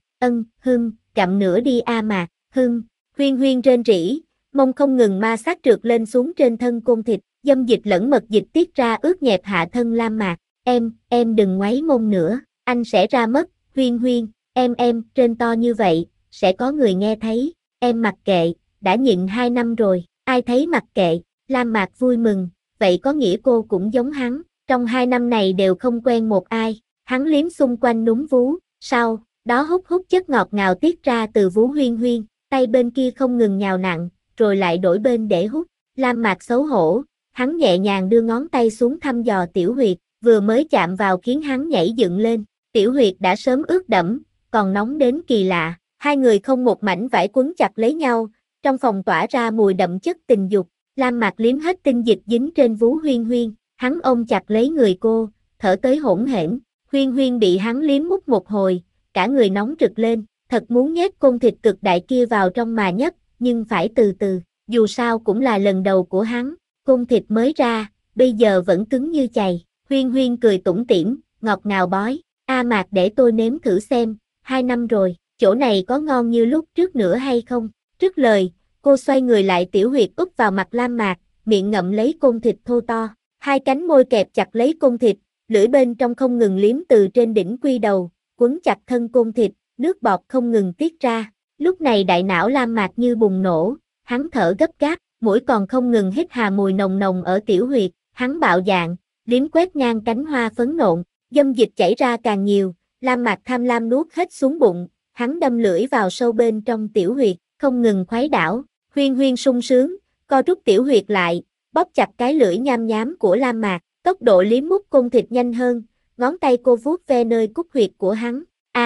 gặm nữa đi A Mạc, Huyên Huyên rên rỉ, mông không ngừng ma sát trượt lên xuống trên thân côn thịt, dâm dịch lẫn mật dịch tiết ra ướt nhẹp hạ thân Lam Mạc. Em đừng ngoáy mông nữa, anh sẽ ra mất. Huyên Huyên, trên to như vậy, sẽ có người nghe thấy. Em mặc kệ, đã nhịn 2 năm rồi, ai thấy mặc kệ. Lam Mạc vui mừng, vậy có nghĩa cô cũng giống hắn, trong 2 năm này đều không quen một ai. Hắn liếm xung quanh núm vú, sau đó hút chất ngọt ngào tiết ra từ vú Huyên Huyên, tay bên kia không ngừng nhào nặn, rồi lại đổi bên để hút. Lam Mạc xấu hổ, hắn nhẹ nhàng đưa ngón tay xuống thăm dò tiểu huyệt, vừa mới chạm vào khiến hắn nhảy dựng lên. Tiểu huyệt đã sớm ướt đẫm, còn nóng đến kỳ lạ. Hai người không một mảnh vải quấn chặt lấy nhau, trong phòng tỏa ra mùi đậm chất tình dục. Lam Mạc liếm hết tinh dịch dính trên vú Huyên Huyên, hắn ôm chặt lấy người cô, thở tới hỗn hển. Huyên Huyên bị hắn liếm mút một hồi, cả người nóng rực lên, thật muốn nhét côn thịt cực đại kia vào trong mà nhấp, nhưng phải từ từ, dù sao cũng là lần đầu của hắn, côn thịt mới ra, bây giờ vẫn cứng như chày. Huyên Huyên cười tủm tỉm, ngọt ngào bói, A Mạc để tôi nếm thử xem, 2 năm rồi, chỗ này có ngon như lúc trước nữa hay không? Trước lời, cô xoay người lại tiểu huyệt úp vào mặt Lam Mạc, miệng ngậm lấy côn thịt thô to, hai cánh môi kẹp chặt lấy côn thịt, lưỡi bên trong không ngừng liếm từ trên đỉnh quy đầu, quấn chặt thân côn thịt, nước bọt không ngừng tiết ra. Lúc này đại não Lam Mạc như bùng nổ, hắn thở gấp gáp, mũi còn không ngừng hít hà mùi nồng nồng ở tiểu huyệt, hắn bạo dạn, liếm quét ngang cánh hoa phấn nộn, dâm dịch chảy ra càng nhiều, Lam Mạc tham lam nuốt hết xuống bụng, hắn đâm lưỡi vào sâu bên trong tiểu huyệt, không ngừng khuấy đảo. Huyên Huyên sung sướng, co rút tiểu huyệt lại, bóp chặt cái lưỡi nham nhám của Lam Mạc, tốc độ liếm mút côn thịt nhanh hơn, ngón tay cô vuốt ve nơi cúc huyệt của hắn.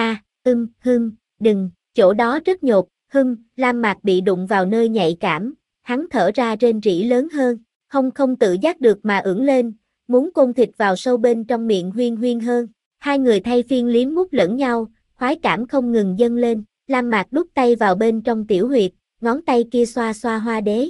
Đừng, chỗ đó rất nhột, Lam Mạc bị đụng vào nơi nhạy cảm, hắn thở ra rên rỉ lớn hơn, không tự giác được mà ưỡn lên, muốn côn thịt vào sâu bên trong miệng Huyên Huyên hơn. Hai người thay phiên liếm mút lẫn nhau, khoái cảm không ngừng dâng lên, Lam Mạc đút tay vào bên trong tiểu huyệt, ngón tay kia xoa xoa hoa đế,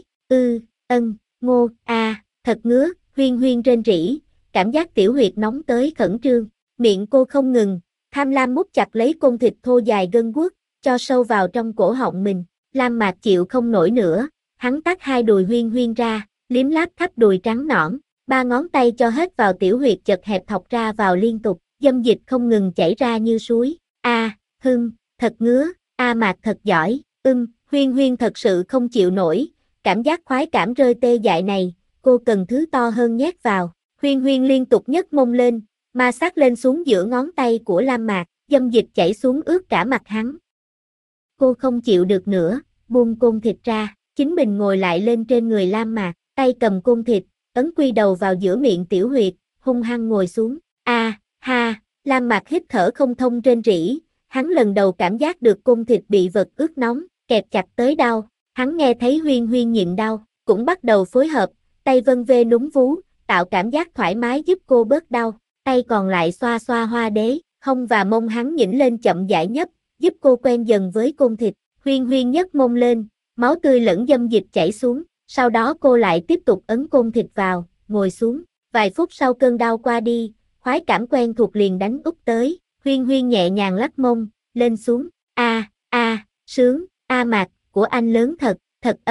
thật ngứa. Huyên Huyên rên rỉ, cảm giác tiểu huyệt nóng tới khẩn trương, miệng cô không ngừng, tham lam mút chặt lấy côn thịt thô dài gân guốc, cho sâu vào trong cổ họng mình. Lam Mạc chịu không nổi nữa, hắn tách hai đùi Huyên Huyên ra, liếm láp khắp đùi trắng nõn, ba ngón tay cho hết vào tiểu huyệt chật hẹp thọc ra vào liên tục, dâm dịch không ngừng chảy ra như suối. Thật ngứa, A Mạc thật giỏi, Huyên Huyên thật sự không chịu nổi, cảm giác khoái cảm rơi tê dại này, cô cần thứ to hơn nhét vào. Huyên Huyên liên tục nhấc mông lên, ma sát lên xuống giữa ngón tay của Lam Mạc, dâm dịch chảy xuống ướt cả mặt hắn. Cô không chịu được nữa, buông côn thịt ra, chính mình ngồi lại lên trên người Lam Mạc, tay cầm côn thịt, ấn quy đầu vào giữa miệng tiểu huyệt, hung hăng ngồi xuống. Lam Mạc hít thở không thông rên rỉ, hắn lần đầu cảm giác được côn thịt bị vật ướt nóng, kẹp chặt tới đau. Hắn nghe thấy Huyên Huyên nhịn đau, cũng bắt đầu phối hợp, tay vân vê núm vú, tạo cảm giác thoải mái giúp cô bớt đau, tay còn lại xoa xoa hoa đế, hông và mông hắn nhỉnh lên chậm rãi nhấp, giúp cô quen dần với côn thịt. Huyên Huyên nhấc mông lên, máu tươi lẫn dâm dịch chảy xuống, sau đó cô lại tiếp tục ấn côn thịt vào, ngồi xuống. Vài phút sau cơn đau qua đi, khoái cảm quen thuộc liền đánh úp tới, Huyên Huyên nhẹ nhàng lắc mông, lên xuống, sướng, A Mạc, của anh lớn thật, thật ấm.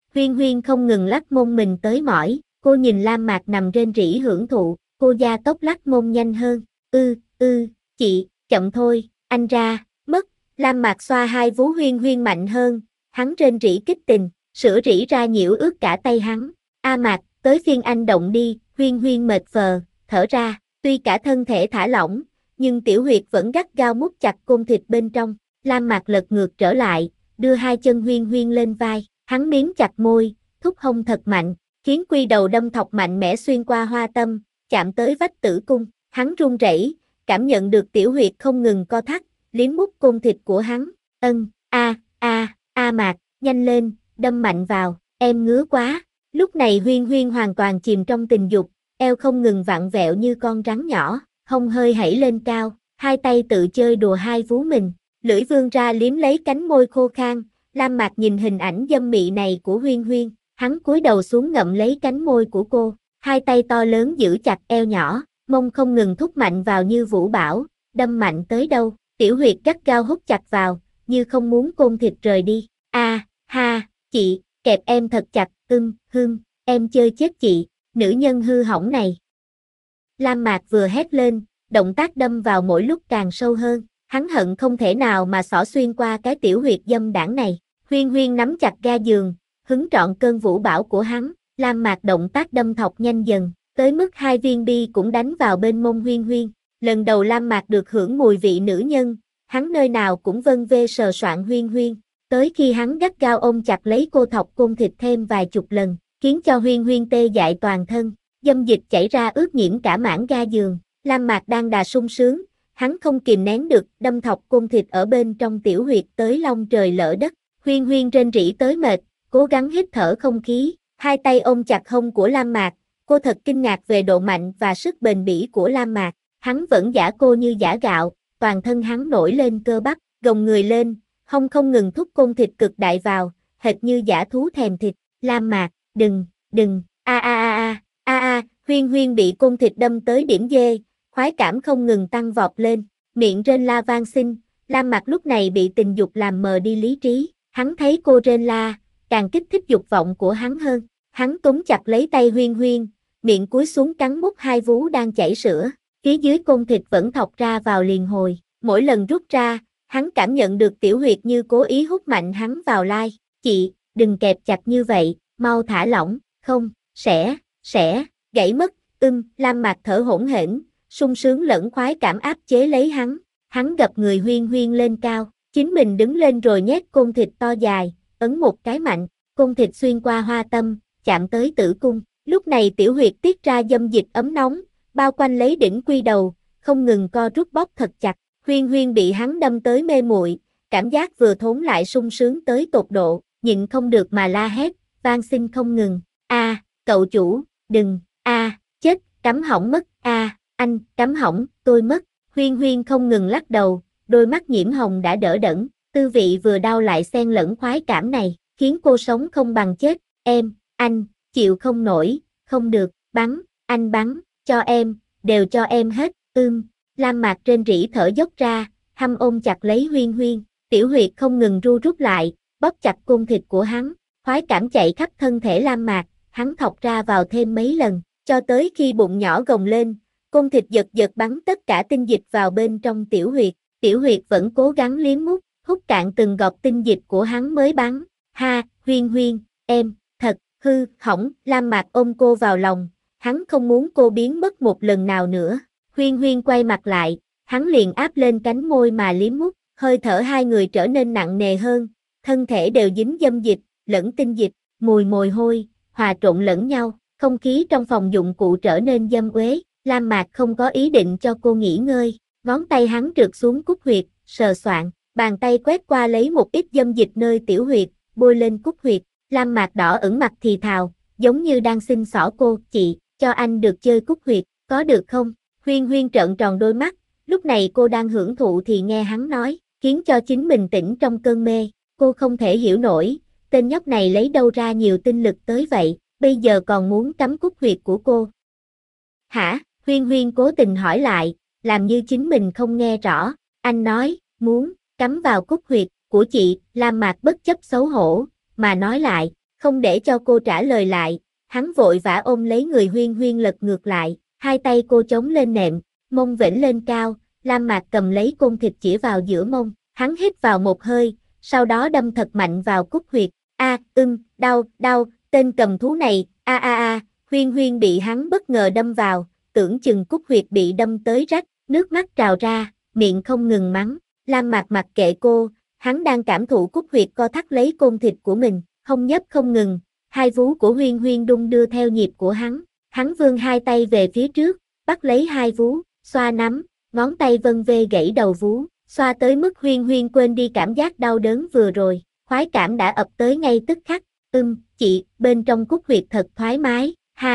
Huyên Huyên không ngừng lắc mông mình tới mỏi, cô nhìn Lam Mạc nằm rên rỉ hưởng thụ, cô gia tốc lắc mông nhanh hơn, chị, chậm thôi, anh ra, mất, Lam Mạc xoa hai vú Huyên Huyên mạnh hơn, hắn rên rỉ kích tình, sữa rỉ ra nhiễu ướt cả tay hắn, A Mạc, tới phiên anh động đi, Huyên Huyên mệt phờ, thở ra, tuy cả thân thể thả lỏng, nhưng tiểu huyệt vẫn gắt gao mút chặt côn thịt bên trong, Lam Mạc lật ngược trở lại, đưa hai chân Huyên Huyên lên vai, hắn miếm chặt môi, thúc hông thật mạnh, khiến quy đầu đâm thọc mạnh mẽ xuyên qua hoa tâm, chạm tới vách tử cung, hắn run rẩy, cảm nhận được tiểu huyệt không ngừng co thắt, liếm mút côn thịt của hắn, A Mạc, nhanh lên, đâm mạnh vào, em ngứa quá, lúc này Huyên Huyên hoàn toàn chìm trong tình dục, eo không ngừng vặn vẹo như con rắn nhỏ, hông hơi hẩy lên cao, hai tay tự chơi đùa hai vú mình, lưỡi vươn ra liếm lấy cánh môi khô khan, Lam Mạc nhìn hình ảnh dâm mị này của Huyên Huyên, hắn cúi đầu xuống ngậm lấy cánh môi của cô, hai tay to lớn giữ chặt eo nhỏ, mông không ngừng thúc mạnh vào như vũ bão, đâm mạnh tới đâu, tiểu huyệt gắt gao hút chặt vào, như không muốn côn thịt rời đi, chị, kẹp em thật chặt, em chơi chết chị, nữ nhân hư hỏng này. Lam Mạc vừa hét lên, động tác đâm vào mỗi lúc càng sâu hơn, hắn hận không thể nào mà xỏ xuyên qua cái tiểu huyệt dâm đảng này, Huyên Huyên nắm chặt ga giường, hứng trọn cơn vũ bão của hắn, Lam Mạc động tác đâm thọc nhanh dần, tới mức hai viên bi cũng đánh vào bên mông Huyên Huyên, lần đầu Lam Mạc được hưởng mùi vị nữ nhân, hắn nơi nào cũng vân vê sờ soạng Huyên Huyên, tới khi hắn gắt gao ôm chặt lấy cô thọc côn thịt thêm vài chục lần, khiến cho Huyên Huyên tê dại toàn thân, dâm dịch chảy ra ướt nhiễm cả mảng ga giường, Lam Mạc đang đà sung sướng, hắn không kìm nén được, đâm thọc côn thịt ở bên trong tiểu huyệt tới long trời lỡ đất, Huyên Huyên rên rỉ tới mệt, cố gắng hít thở không khí, hai tay ôm chặt hông của Lam Mạc, cô thật kinh ngạc về độ mạnh và sức bền bỉ của Lam Mạc, hắn vẫn giã cô như giã gạo, toàn thân hắn nổi lên cơ bắp, gồng người lên, hông không ngừng thúc côn thịt cực đại vào, hệt như dã thú thèm thịt, Lam Mạc, đừng, Huyên Huyên bị côn thịt đâm tới điểm dê, khoái cảm không ngừng tăng vọt lên, miệng rên la vang xin, Lam Mạc lúc này bị tình dục làm mờ đi lý trí, hắn thấy cô rên la, càng kích thích dục vọng của hắn hơn, hắn túm chặt lấy tay Huyên Huyên, miệng cúi xuống cắn mút hai vú đang chảy sữa, phía dưới côn thịt vẫn thọc ra vào liền hồi, mỗi lần rút ra, hắn cảm nhận được tiểu huyệt như cố ý hút mạnh hắn vào lai, chị, đừng kẹp chặt như vậy, mau thả lỏng, không, sẽ, gãy mất, Lam Mạc thở hổn hển, sung sướng lẫn khoái cảm áp chế lấy hắn gập người Huyên Huyên lên cao, chính mình đứng lên rồi nhét côn thịt to dài, ấn một cái mạnh, côn thịt xuyên qua hoa tâm, chạm tới tử cung, lúc này tiểu huyệt tiết ra dâm dịch ấm nóng, bao quanh lấy đỉnh quy đầu, không ngừng co rút bóp thật chặt, Huyên Huyên bị hắn đâm tới mê muội, cảm giác vừa thốn lại sung sướng tới tột độ, nhịn không được mà la hét, van xin không ngừng, cậu chủ, đừng, chết, cắm hỏng mất, anh, cắm hỏng, tôi mất, Huyên Huyên không ngừng lắc đầu, đôi mắt nhiễm hồng đã đỡ đẫn, tư vị vừa đau lại xen lẫn khoái cảm này, khiến cô sống không bằng chết, anh, chịu không nổi, không được, anh bắn, cho em, đều cho em hết, Lam Mạc rên rỉ thở dốc ra, hăm ôm chặt lấy Huyên Huyên, tiểu huyệt không ngừng ru rút lại, bóp chặt côn thịt của hắn, khoái cảm chạy khắp thân thể Lam Mạc, hắn thọc ra vào thêm mấy lần, cho tới khi bụng nhỏ gồng lên, côn thịt giật giật bắn tất cả tinh dịch vào bên trong tiểu huyệt vẫn cố gắng liếm mút, hút cạn từng giọt tinh dịch của hắn mới bắn, Huyên Huyên, em, thật, hư, hỏng, Lam Mạc ôm cô vào lòng, hắn không muốn cô biến mất một lần nào nữa, Huyên Huyên quay mặt lại, hắn liền áp lên cánh môi mà liếm mút, hơi thở hai người trở nên nặng nề hơn, thân thể đều dính dâm dịch, lẫn tinh dịch, mùi mồi hôi, hòa trộn lẫn nhau, không khí trong phòng dụng cụ trở nên dâm uế, Lam Mạc không có ý định cho cô nghỉ ngơi, ngón tay hắn trượt xuống cúc huyệt, sờ soạng, bàn tay quét qua lấy một ít dâm dịch nơi tiểu huyệt, bôi lên cúc huyệt, Lam Mạc đỏ ửng mặt thì thào, giống như đang xin xỏ cô, chị, cho anh được chơi cúc huyệt, có được không? Huyên Huyên trợn tròn đôi mắt, lúc này cô đang hưởng thụ thì nghe hắn nói, khiến cho chính mình tỉnh trong cơn mê, cô không thể hiểu nổi, tên nhóc này lấy đâu ra nhiều tinh lực tới vậy, bây giờ còn muốn cắm cúc huyệt của cô. Hả? Huyên Huyên cố tình hỏi lại, làm như chính mình không nghe rõ, anh nói, muốn, cắm vào cúc huyệt, của chị, Lam Mạc bất chấp xấu hổ, mà nói lại, Không để cho cô trả lời lại, hắn vội vã ôm lấy người Huyên Huyên lật ngược lại, hai tay cô chống lên nệm, mông vểnh lên cao, Lam Mạc cầm lấy côn thịt chĩa vào giữa mông, hắn hít vào một hơi, sau đó đâm thật mạnh vào cúc huyệt. Đau, đau, tên cầm thú này, Huyên Huyên bị hắn bất ngờ đâm vào, tưởng chừng cúc huyệt bị đâm tới rách, nước mắt trào ra, miệng không ngừng mắng. Lam Mạc mặc kệ cô, hắn đang cảm thụ cúc huyệt co thắt lấy côn thịt của mình, không nhấp không ngừng, hai vú của Huyên Huyên đung đưa theo nhịp của hắn vươn hai tay về phía trước, bắt lấy hai vú, xoa nắm, ngón tay vân vê gãy đầu vú, xoa tới mức Huyên Huyên quên đi cảm giác đau đớn vừa rồi, khoái cảm đã ập tới ngay tức khắc, chị, bên trong cúc huyệt thật thoải mái,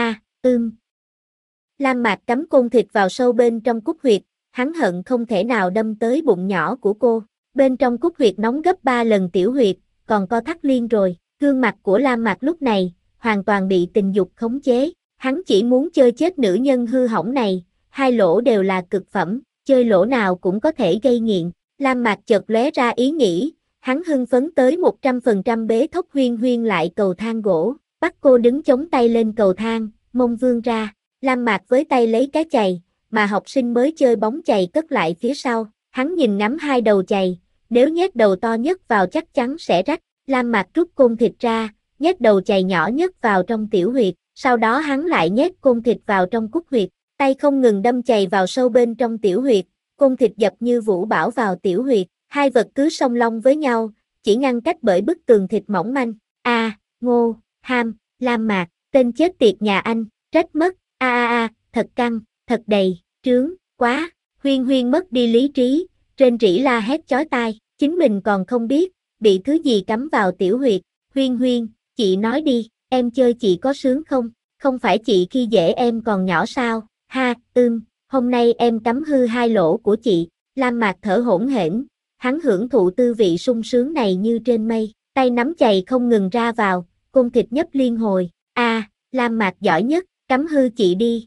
Lam Mạc cắm côn thịt vào sâu bên trong cúc huyệt, hắn hận không thể nào đâm tới bụng nhỏ của cô, bên trong cúc huyệt nóng gấp 3 lần tiểu huyệt, còn co thắt liên rồi, gương mặt của Lam Mạc lúc này, hoàn toàn bị tình dục khống chế, hắn chỉ muốn chơi chết nữ nhân hư hỏng này, hai lỗ đều là cực phẩm, chơi lỗ nào cũng có thể gây nghiện, Lam Mạc chợt lóe ra ý nghĩ, hắn hưng phấn tới 100% bế thốc Huyên Huyên lại cầu thang gỗ, bắt cô đứng chống tay lên cầu thang, mông vươn ra, Lam Mạc với tay lấy cái chày, mà học sinh mới chơi bóng chày cất lại phía sau, hắn nhìn ngắm hai đầu chày, nếu nhét đầu to nhất vào chắc chắn sẽ rách, Lam Mạc rút côn thịt ra, nhét đầu chày nhỏ nhất vào trong tiểu huyệt, sau đó hắn lại nhét côn thịt vào trong cúc huyệt, tay không ngừng đâm chày vào sâu bên trong tiểu huyệt, côn thịt dập như vũ bão vào tiểu huyệt, hai vật cứ song long với nhau, chỉ ngăn cách bởi bức tường thịt mỏng manh. Ngô, ham, Lam Mạc, tên chết tiệt nhà anh, trách mất, thật căng, thật đầy, trướng, quá, Huyên Huyên mất đi lý trí, rên rỉ la hét chói tai, chính mình còn không biết, bị thứ gì cắm vào tiểu huyệt, Huyên Huyên, chị nói đi, em chơi chị có sướng không, không phải chị khi dễ em còn nhỏ sao, hôm nay em cắm hư hai lỗ của chị, Lam Mạc thở hổn hển, hắn hưởng thụ tư vị sung sướng này như trên mây, tay nắm chày không ngừng ra vào, côn thịt nhấp liên hồi, Lam Mạc giỏi nhất, cắm hư chị đi,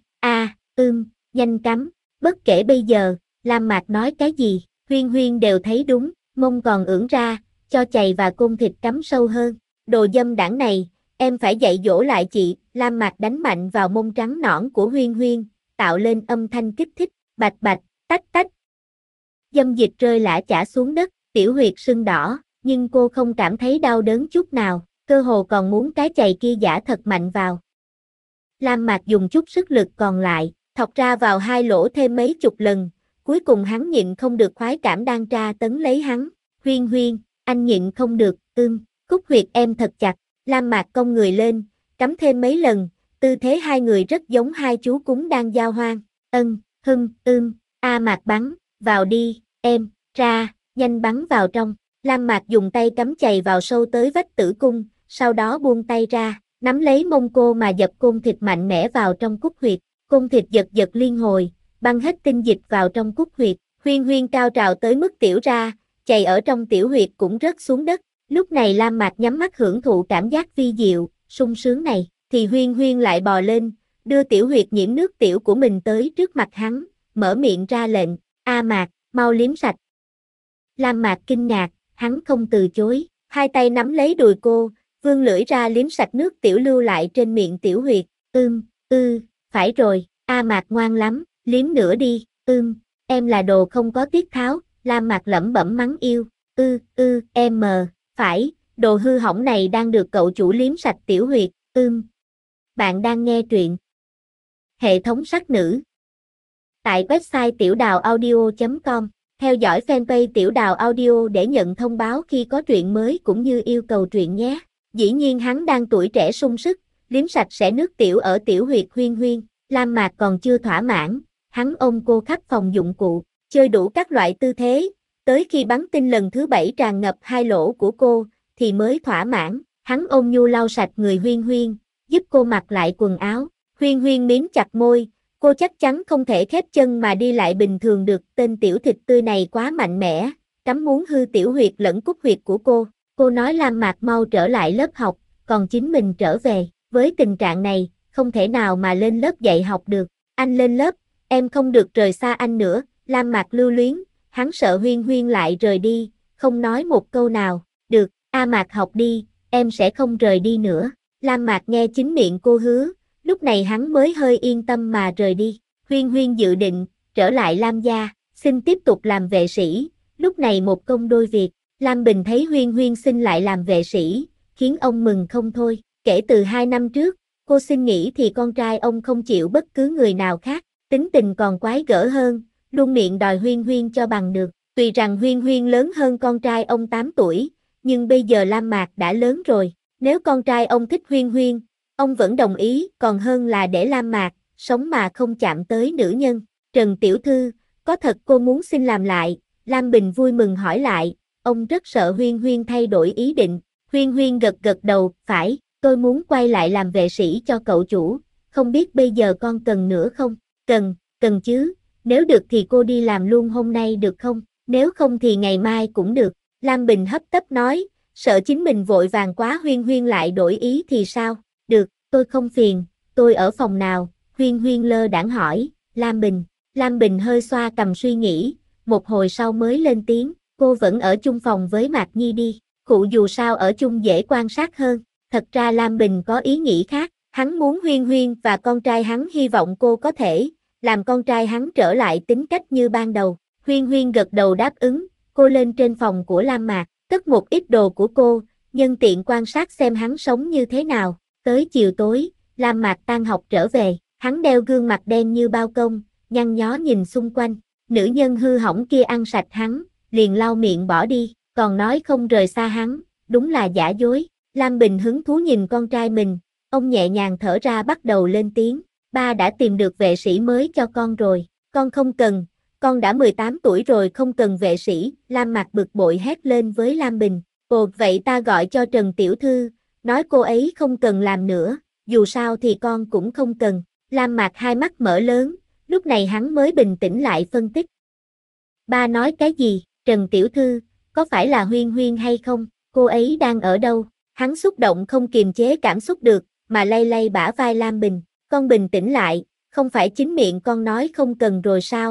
nhanh cắm, bất kể bây giờ, Lam Mạc nói cái gì, Huyên Huyên đều thấy đúng, mông còn ưỡn ra, cho chày và côn thịt cắm sâu hơn, đồ dâm đảng này, em phải dạy dỗ lại chị, Lam Mạc đánh mạnh vào mông trắng nõn của Huyên Huyên, tạo lên âm thanh kích thích, bạch bạch, tách tách. Dâm dịch rơi lả chả xuống đất, tiểu huyệt sưng đỏ, nhưng cô không cảm thấy đau đớn chút nào, cơ hồ còn muốn cái chày kia giã thật mạnh vào. Lam Mạc dùng chút sức lực còn lại, thọc ra vào hai lỗ thêm mấy chục lần, cuối cùng hắn nhịn không được khoái cảm đang tra tấn lấy hắn. Huyên Huyên, anh nhịn không được, cúc huyệt em thật chặt, Lam Mạc cong người lên, cắm thêm mấy lần, tư thế hai người rất giống hai chú cún đang giao hoan. Mạc bắn, vào đi, em, ra, nhanh bắn vào trong. Lam Mạc dùng tay cắm chày vào sâu tới vách tử cung, sau đó buông tay ra, nắm lấy mông cô mà dập côn thịt mạnh mẽ vào trong cúc huyệt. Côn thịt giật giật liên hồi, băng hết tinh dịch vào trong cúc huyệt. Huyên Huyên cao trào tới mức tiểu ra, chày ở trong tiểu huyệt cũng rớt xuống đất. Lúc này Lam Mạc nhắm mắt hưởng thụ cảm giác vi diệu, sung sướng này, thì Huyên Huyên lại bò lên, đưa tiểu huyệt nhiễm nước tiểu của mình tới trước mặt hắn, mở miệng ra lệnh, Mạc, mau liếm sạch. Lam Mạc kinh ngạc, hắn không từ chối, hai tay nắm lấy đùi cô, vươn lưỡi ra liếm sạch nước tiểu lưu lại trên miệng tiểu huyệt, phải rồi, Mạc ngoan lắm, liếm nữa đi, em là đồ không có tiết tháo, Lam Mạc lẩm bẩm mắng yêu, phải, đồ hư hỏng này đang được cậu chủ liếm sạch tiểu huyệt, Bạn đang nghe truyện hệ thống sắc nữ tại website tiểuđào audio.com, theo dõi fanpage Tiểu Đào Audio để nhận thông báo khi có truyện mới cũng như yêu cầu truyện nhé. Dĩ nhiên hắn đang tuổi trẻ sung sức, liếm sạch sẽ nước tiểu ở tiểu huyệt Huyên Huyên, Lam Mạc còn chưa thỏa mãn, hắn ôm cô khắp phòng dụng cụ, chơi đủ các loại tư thế, tới khi bắn tinh lần thứ 7 tràn ngập hai lỗ của cô, thì mới thỏa mãn, hắn ôm nhu lau sạch người Huyên Huyên, giúp cô mặc lại quần áo, Huyên Huyên miếm chặt môi, cô chắc chắn không thể khép chân mà đi lại bình thường được, tên tiểu thịt tươi này quá mạnh mẽ, cắm muốn hư tiểu huyệt lẫn cúc huyệt của cô nói Lam Mạc mau trở lại lớp học, còn chính mình trở về, với tình trạng này, không thể nào mà lên lớp dạy học được, anh lên lớp, em không được rời xa anh nữa, Lam Mạc lưu luyến, hắn sợ Huyên Huyên lại rời đi, không nói một câu nào, được, Mạc học đi, em sẽ không rời đi nữa. Lam Mạc nghe chính miệng cô hứa, lúc này hắn mới hơi yên tâm mà rời đi. Huyên Huyên dự định trở lại Lam gia, xin tiếp tục làm vệ sĩ, lúc này một công đôi việc. Lam Bình thấy Huyên Huyên xin lại làm vệ sĩ, khiến ông mừng không thôi. Kể từ 2 năm trước, cô xin nghỉ thì con trai ông không chịu bất cứ người nào khác, tính tình còn quái gở hơn, luôn miệng đòi Huyên Huyên cho bằng được. Tuy rằng Huyên Huyên lớn hơn con trai ông 8 tuổi, nhưng bây giờ Lam Mạc đã lớn rồi. Nếu con trai ông thích Huyên Huyên, ông vẫn đồng ý, còn hơn là để Lam Mạc sống mà không chạm tới nữ nhân. Trần tiểu thư, có thật cô muốn xin làm lại? Lam Bình vui mừng hỏi lại, ông rất sợ Huyên Huyên thay đổi ý định. Huyên Huyên gật gật đầu, phải, tôi muốn quay lại làm vệ sĩ cho cậu chủ, không biết bây giờ con cần nữa không? Cần chứ, nếu được thì cô đi làm luôn hôm nay được không? Nếu không thì ngày mai cũng được. Lam Bình hấp tấp nói, sợ chính mình vội vàng quá Huyên Huyên lại đổi ý thì sao? Được, tôi không phiền, tôi ở phòng nào? Huyên Huyên lơ đãng hỏi, Lam Bình. Lam Bình hơi xoa cầm suy nghĩ, một hồi sau mới lên tiếng, cô vẫn ở chung phòng với Mạc Nhi đi, cụ dù sao ở chung dễ quan sát hơn. Thật ra Lam Bình có ý nghĩ khác, hắn muốn Huyên Huyên và con trai hắn hy vọng cô có thể làm con trai hắn trở lại tính cách như ban đầu. Huyên Huyên gật đầu đáp ứng, cô lên trên phòng của Lam Mạc, cất một ít đồ của cô, nhân tiện quan sát xem hắn sống như thế nào. Tới chiều tối, Lam Mạc tan học trở về, hắn đeo gương mặt đen như bao công, nhăn nhó nhìn xung quanh. Nữ nhân hư hỏng kia ăn sạch hắn, liền lau miệng bỏ đi, còn nói không rời xa hắn, đúng là giả dối. Lam Bình hứng thú nhìn con trai mình, ông nhẹ nhàng thở ra bắt đầu lên tiếng, ba đã tìm được vệ sĩ mới cho con rồi, con không cần, con đã 18 tuổi rồi không cần vệ sĩ. Lam Mạc bực bội hét lên với Lam Bình, ồ vậy ta gọi cho Trần tiểu thư, nói cô ấy không cần làm nữa, dù sao thì con cũng không cần. Lam Mạc hai mắt mở lớn, lúc này hắn mới bình tĩnh lại phân tích. Ba nói cái gì? Trần tiểu thư, có phải là Huyên Huyên hay không? Cô ấy đang ở đâu? Hắn xúc động không kiềm chế cảm xúc được, mà lay lay bả vai Lam Bình. Con bình tĩnh lại, không phải chính miệng con nói không cần rồi sao?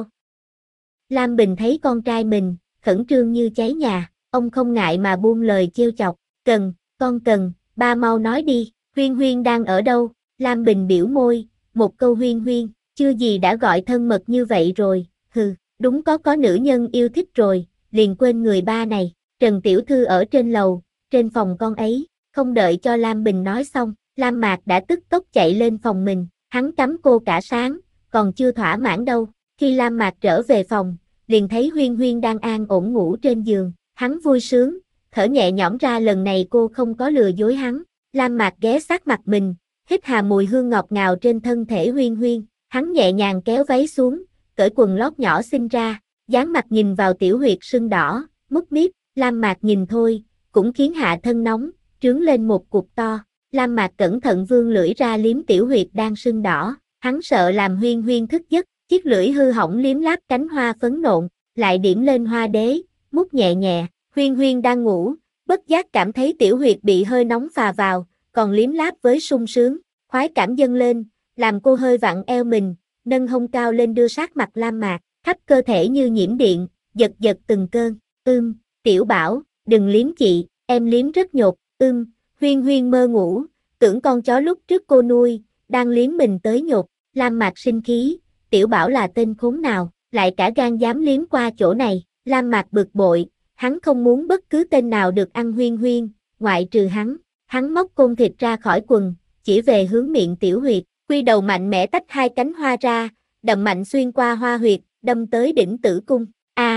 Lam Bình thấy con trai mình, khẩn trương như cháy nhà, ông không ngại mà buông lời trêu chọc. Cần, con cần, ba mau nói đi, Huyên Huyên đang ở đâu? Lam Bình biểu môi, một câu Huyên Huyên, chưa gì đã gọi thân mật như vậy rồi, hừ, đúng có nữ nhân yêu thích rồi, liền quên người ba này. Trần tiểu thư ở trên lầu, trên phòng con ấy. Không đợi cho Lam Bình nói xong, Lam Mạc đã tức tốc chạy lên phòng mình, hắn cắm cô cả sáng, còn chưa thỏa mãn đâu. Khi Lam Mạc trở về phòng, liền thấy Huyên Huyên đang an ổn ngủ trên giường, hắn vui sướng, thở nhẹ nhõm ra lần này cô không có lừa dối hắn. Lam Mạc ghé sát mặt mình, hít hà mùi hương ngọt ngào trên thân thể Huyên Huyên, hắn nhẹ nhàng kéo váy xuống, cởi quần lót nhỏ xinh ra, dán mặt nhìn vào tiểu huyệt sưng đỏ, mút míp. Lam Mạc nhìn thôi, cũng khiến hạ thân nóng, trướng lên một cục to. Lam Mạc cẩn thận vươn lưỡi ra liếm tiểu huyệt đang sưng đỏ, hắn sợ làm Huyên Huyên thức giấc, chiếc lưỡi hư hỏng liếm láp cánh hoa phấn nộn, lại điểm lên hoa đế, mút nhẹ nhẹ. Huyên Huyên đang ngủ, bất giác cảm thấy tiểu huyệt bị hơi nóng phà vào, còn liếm láp với sung sướng, khoái cảm dâng lên, làm cô hơi vặn eo mình, nâng hông cao lên đưa sát mặt Lam Mạc, khắp cơ thể như nhiễm điện, giật giật từng cơn. Tiểu Bảo, đừng liếm chị, em liếm rất nhột. Huyên Huyên mơ ngủ, tưởng con chó lúc trước cô nuôi, đang liếm mình tới nhột. Lam Mạc sinh khí, Tiểu Bảo là tên khốn nào, lại cả gan dám liếm qua chỗ này. Lam Mạc bực bội, hắn không muốn bất cứ tên nào được ăn Huyên Huyên, ngoại trừ hắn. Hắn móc côn thịt ra khỏi quần, chỉ về hướng miệng tiểu huyệt, quy đầu mạnh mẽ tách hai cánh hoa ra, đâm mạnh xuyên qua hoa huyệt, đâm tới đỉnh tử cung.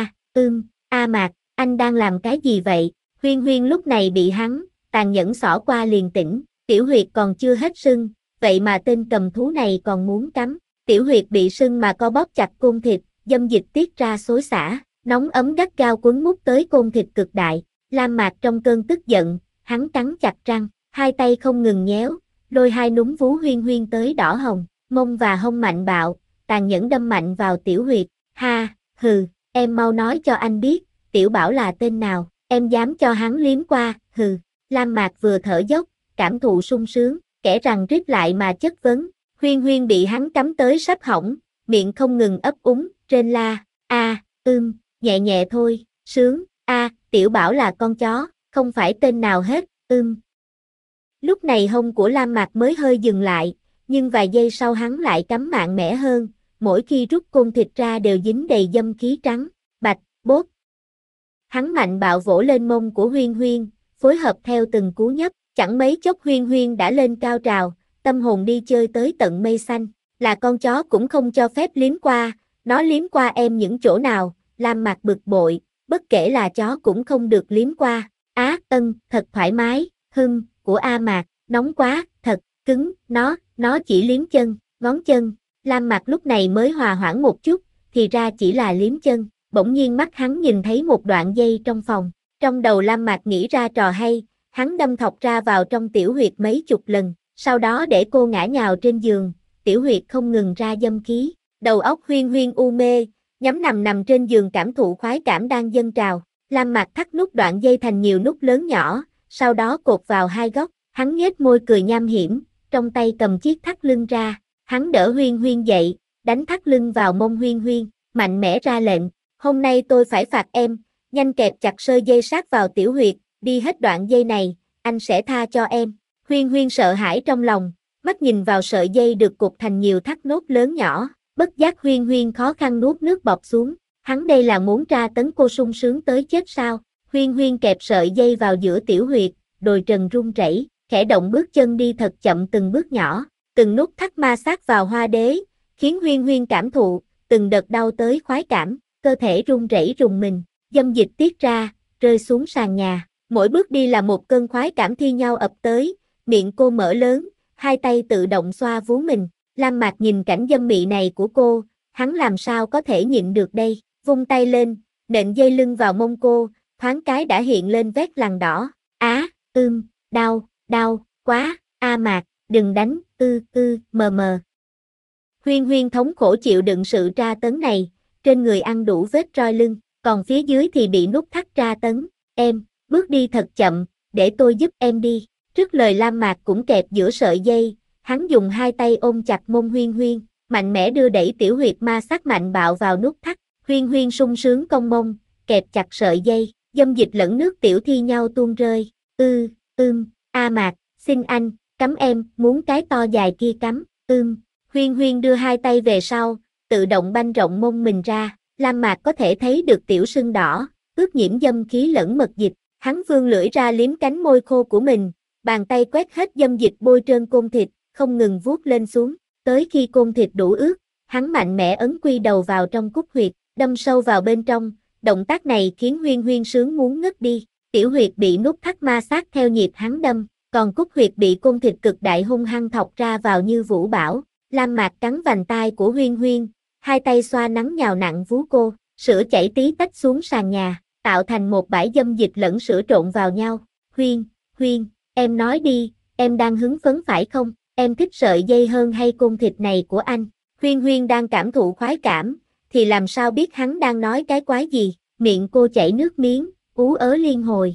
Mạc, anh đang làm cái gì vậy? Huyên Huyên lúc này bị hắn tàn nhẫn xỏ qua liền tỉnh, tiểu huyệt còn chưa hết sưng, vậy mà tên cầm thú này còn muốn cắm. Tiểu huyệt bị sưng mà co bóp chặt côn thịt, dâm dịch tiết ra xối xả, nóng ấm gắt gao cuốn mút tới côn thịt cực đại. Lam Mạc trong cơn tức giận, hắn cắn chặt răng, hai tay không ngừng nhéo, lôi hai núm vú Huyên Huyên tới đỏ hồng, mông và hông mạnh bạo, tàn nhẫn đâm mạnh vào tiểu huyệt. Em mau nói cho anh biết, Tiểu Bảo là tên nào, em dám cho hắn liếm qua, Lam Mạc vừa thở dốc, cảm thụ sung sướng, kẻ răng rít lại mà chất vấn. Huyên Huyên bị hắn cắm tới sắp hỏng, miệng không ngừng ấp úng, trên la, nhẹ nhẹ thôi, sướng, Tiểu Bảo là con chó, không phải tên nào hết, Lúc này hông của Lam Mạc mới hơi dừng lại, nhưng vài giây sau hắn lại cắm mạnh mẽ hơn, mỗi khi rút côn thịt ra đều dính đầy dâm khí trắng, bạch, bốt. Hắn mạnh bạo vỗ lên mông của Huyên Huyên, phối hợp theo từng cú nhấp, chẳng mấy chốc Huyên Huyên đã lên cao trào, tâm hồn đi chơi tới tận mây xanh, là con chó cũng không cho phép liếm qua, nó liếm qua em những chỗ nào, Lam Mạc bực bội, bất kể là chó cũng không được liếm qua, thật thoải mái, của A Mạc, nóng quá, thật, cứng, nó chỉ liếm chân, ngón chân, Lam Mạc lúc này mới hòa hoãn một chút, thì ra chỉ là liếm chân, bỗng nhiên mắt hắn nhìn thấy một đoạn dây trong phòng, trong đầu Lam Mạc nghĩ ra trò hay, hắn đâm thọc ra vào trong tiểu huyệt mấy chục lần, sau đó để cô ngã nhào trên giường, tiểu huyệt không ngừng ra dâm khí, đầu óc Huyên Huyên u mê, nhắm nằm trên giường cảm thụ khoái cảm đang dâng trào, Lam Mạc thắt nút đoạn dây thành nhiều nút lớn nhỏ, sau đó cột vào hai góc, hắn nhếch môi cười nham hiểm, trong tay cầm chiếc thắt lưng ra, hắn đỡ Huyên Huyên dậy, đánh thắt lưng vào mông Huyên Huyên, mạnh mẽ ra lệnh, hôm nay tôi phải phạt em, nhanh kẹp chặt sợi dây sát vào tiểu huyệt, đi hết đoạn dây này, anh sẽ tha cho em. Huyên Huyên sợ hãi trong lòng, mắt nhìn vào sợi dây được cột thành nhiều thắt nốt lớn nhỏ, bất giác Huyên Huyên khó khăn nuốt nước bọt xuống, hắn đây là muốn tra tấn cô sung sướng tới chết sao? Huyên Huyên kẹp sợi dây vào giữa tiểu huyệt, đồi trần run rẩy, khẽ động bước chân đi thật chậm từng bước nhỏ, từng nút thắt ma sát vào hoa đế, khiến Huyên Huyên cảm thụ từng đợt đau tới khoái cảm, cơ thể run rẩy rùng mình, dâm dịch tiết ra, rơi xuống sàn nhà, mỗi bước đi là một cơn khoái cảm thi nhau ập tới, miệng cô mở lớn, hai tay tự động xoa vú mình, Lam Mạc nhìn cảnh dâm mị này của cô, hắn làm sao có thể nhịn được đây, vung tay lên, nện dây lưng vào mông cô, thoáng cái đã hiện lên vết lằn đỏ, đau, quá, A Mạc, đừng đánh, mờ. Huyên Huyên thống khổ chịu đựng sự tra tấn này, trên người ăn đủ vết roi lưng, còn phía dưới thì bị nút thắt tra tấn, em, bước đi thật chậm, để tôi giúp em đi, trước lời Lam Mạc cũng kẹp giữa sợi dây, hắn dùng hai tay ôm chặt mông Huyên Huyên, mạnh mẽ đưa đẩy tiểu huyệt ma sát mạnh bạo vào nút thắt, Huyên Huyên sung sướng cong mông, kẹp chặt sợi dây, dâm dịch lẫn nước tiểu thi nhau tuôn rơi, A Mạc, xin anh, cắm em, muốn cái to dài kia cắm, Huyên Huyên đưa hai tay về sau, tự động banh rộng mông mình ra, Lam Mạc có thể thấy được tiểu sưng đỏ, ướt nhiễm dâm khí lẫn mật dịch, hắn vươn lưỡi ra liếm cánh môi khô của mình, bàn tay quét hết dâm dịch bôi trơn côn thịt, không ngừng vuốt lên xuống, tới khi côn thịt đủ ướt, hắn mạnh mẽ ấn quy đầu vào trong cúc huyệt, đâm sâu vào bên trong, động tác này khiến Huyên Huyên sướng muốn ngất đi, tiểu huyệt bị nút thắt ma sát theo nhịp hắn đâm, còn cúc huyệt bị côn thịt cực đại hung hăng thọc ra vào như vũ bão. Lam Mạc cắn vành tai của Huyên Huyên, hai tay xoa nắng nhào nặn vú cô, sữa chảy tí tách xuống sàn nhà, tạo thành một bãi dâm dịch lẫn sữa trộn vào nhau. Huyên, em nói đi, em đang hứng phấn phải không? Em thích sợi dây hơn hay côn thịt này của anh? Huyên Huyên đang cảm thụ khoái cảm, thì làm sao biết hắn đang nói cái quái gì? Miệng cô chảy nước miếng, ú ớ liên hồi.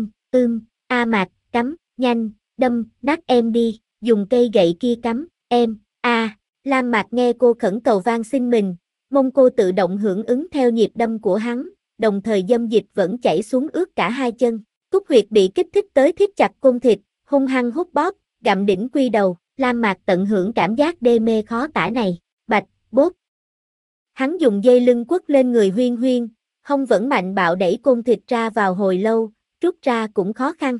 A Mạc, cắm, nhanh, đâm, nát em đi, dùng cây gậy kia cắm, em. Lam Mạc nghe cô khẩn cầu van xin mình, mông cô tự động hưởng ứng theo nhịp đâm của hắn, đồng thời dâm dịch vẫn chảy xuống ướt cả hai chân. Cúc huyệt bị kích thích tới thít chặt côn thịt, hung hăng hút bóp, gặm đỉnh quy đầu, Lam Mạc tận hưởng cảm giác đê mê khó tả này, bạch, bốt. Hắn dùng dây lưng quất lên người Huyên Huyên, hông vẫn mạnh bạo đẩy côn thịt ra vào hồi lâu, rút ra cũng khó khăn,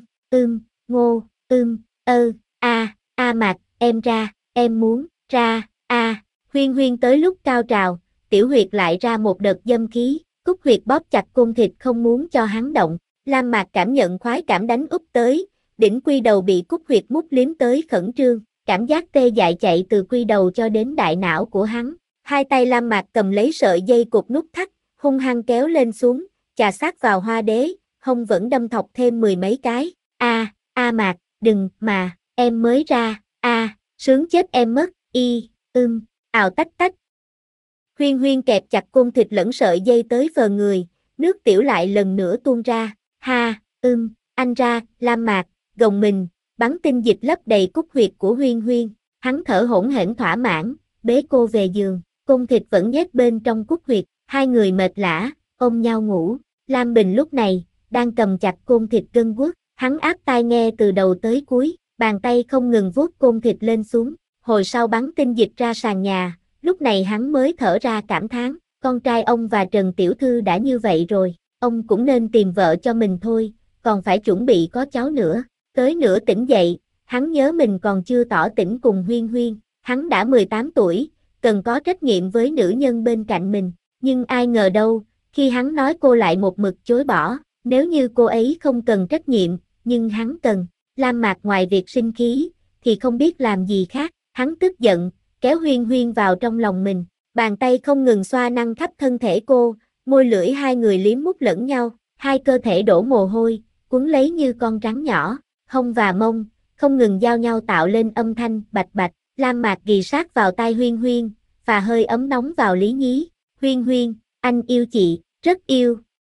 A Mạc, em ra, em muốn, ra. Huyên Huyên tới lúc cao trào, tiểu huyệt lại ra một đợt dâm khí, cúc huyệt bóp chặt côn thịt không muốn cho hắn động, Lam Mạc cảm nhận khoái cảm đánh úp tới, đỉnh quy đầu bị cúc huyệt mút liếm tới khẩn trương, cảm giác tê dại chạy từ quy đầu cho đến đại não của hắn, hai tay Lam Mạc cầm lấy sợi dây cột nút thắt, hung hăng kéo lên xuống, chà sát vào hoa đế, hông vẫn đâm thọc thêm mười mấy cái, A Mạc, đừng mà, em mới ra, sướng chết em mất, ào tách tách. Huyên Huyên kẹp chặt côn thịt lẫn sợi dây tới phờ người, nước tiểu lại lần nữa tuôn ra, anh ra, Lam Mạc, gồng mình, bắn tinh dịch lấp đầy cúc huyệt của Huyên Huyên, hắn thở hổn hển thỏa mãn, bế cô về giường, côn thịt vẫn nhét bên trong cúc huyệt, hai người mệt lả, ôm nhau ngủ, Lam Bình lúc này, đang cầm chặt côn thịt gân guốc, hắn áp tai nghe từ đầu tới cuối, bàn tay không ngừng vuốt côn thịt lên xuống, hồi sau bắn tinh dịch ra sàn nhà, lúc này hắn mới thở ra cảm thán, con trai ông và Trần Tiểu Thư đã như vậy rồi, ông cũng nên tìm vợ cho mình thôi, còn phải chuẩn bị có cháu nữa, tới nửa tỉnh dậy, hắn nhớ mình còn chưa tỏ tỉnh cùng Huyên Huyên, hắn đã 18 tuổi, cần có trách nhiệm với nữ nhân bên cạnh mình, nhưng ai ngờ đâu, khi hắn nói cô lại một mực chối bỏ, nếu như cô ấy không cần trách nhiệm, nhưng hắn cần. Lam Mạc ngoài việc sinh khí, thì không biết làm gì khác, hắn tức giận, kéo Huyên Huyên vào trong lòng mình, bàn tay không ngừng xoa năn khắp thân thể cô, môi lưỡi hai người liếm mút lẫn nhau, hai cơ thể đổ mồ hôi, cuốn lấy như con rắn nhỏ, hông và mông, không ngừng giao nhau tạo lên âm thanh bạch bạch, Lam Mạc ghì sát vào tai Huyên Huyên, phà hơi ấm nóng vào Lý Nhí, Huyên Huyên, anh yêu chị, rất yêu.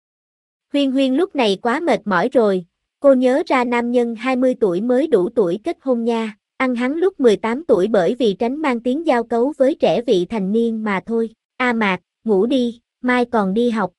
Huyên Huyên lúc này quá mệt mỏi rồi, cô nhớ ra nam nhân 20 tuổi mới đủ tuổi kết hôn nha, ăn hắn lúc 18 tuổi bởi vì tránh mang tiếng giao cấu với trẻ vị thành niên mà thôi. A Mạc, ngủ đi, mai còn đi học.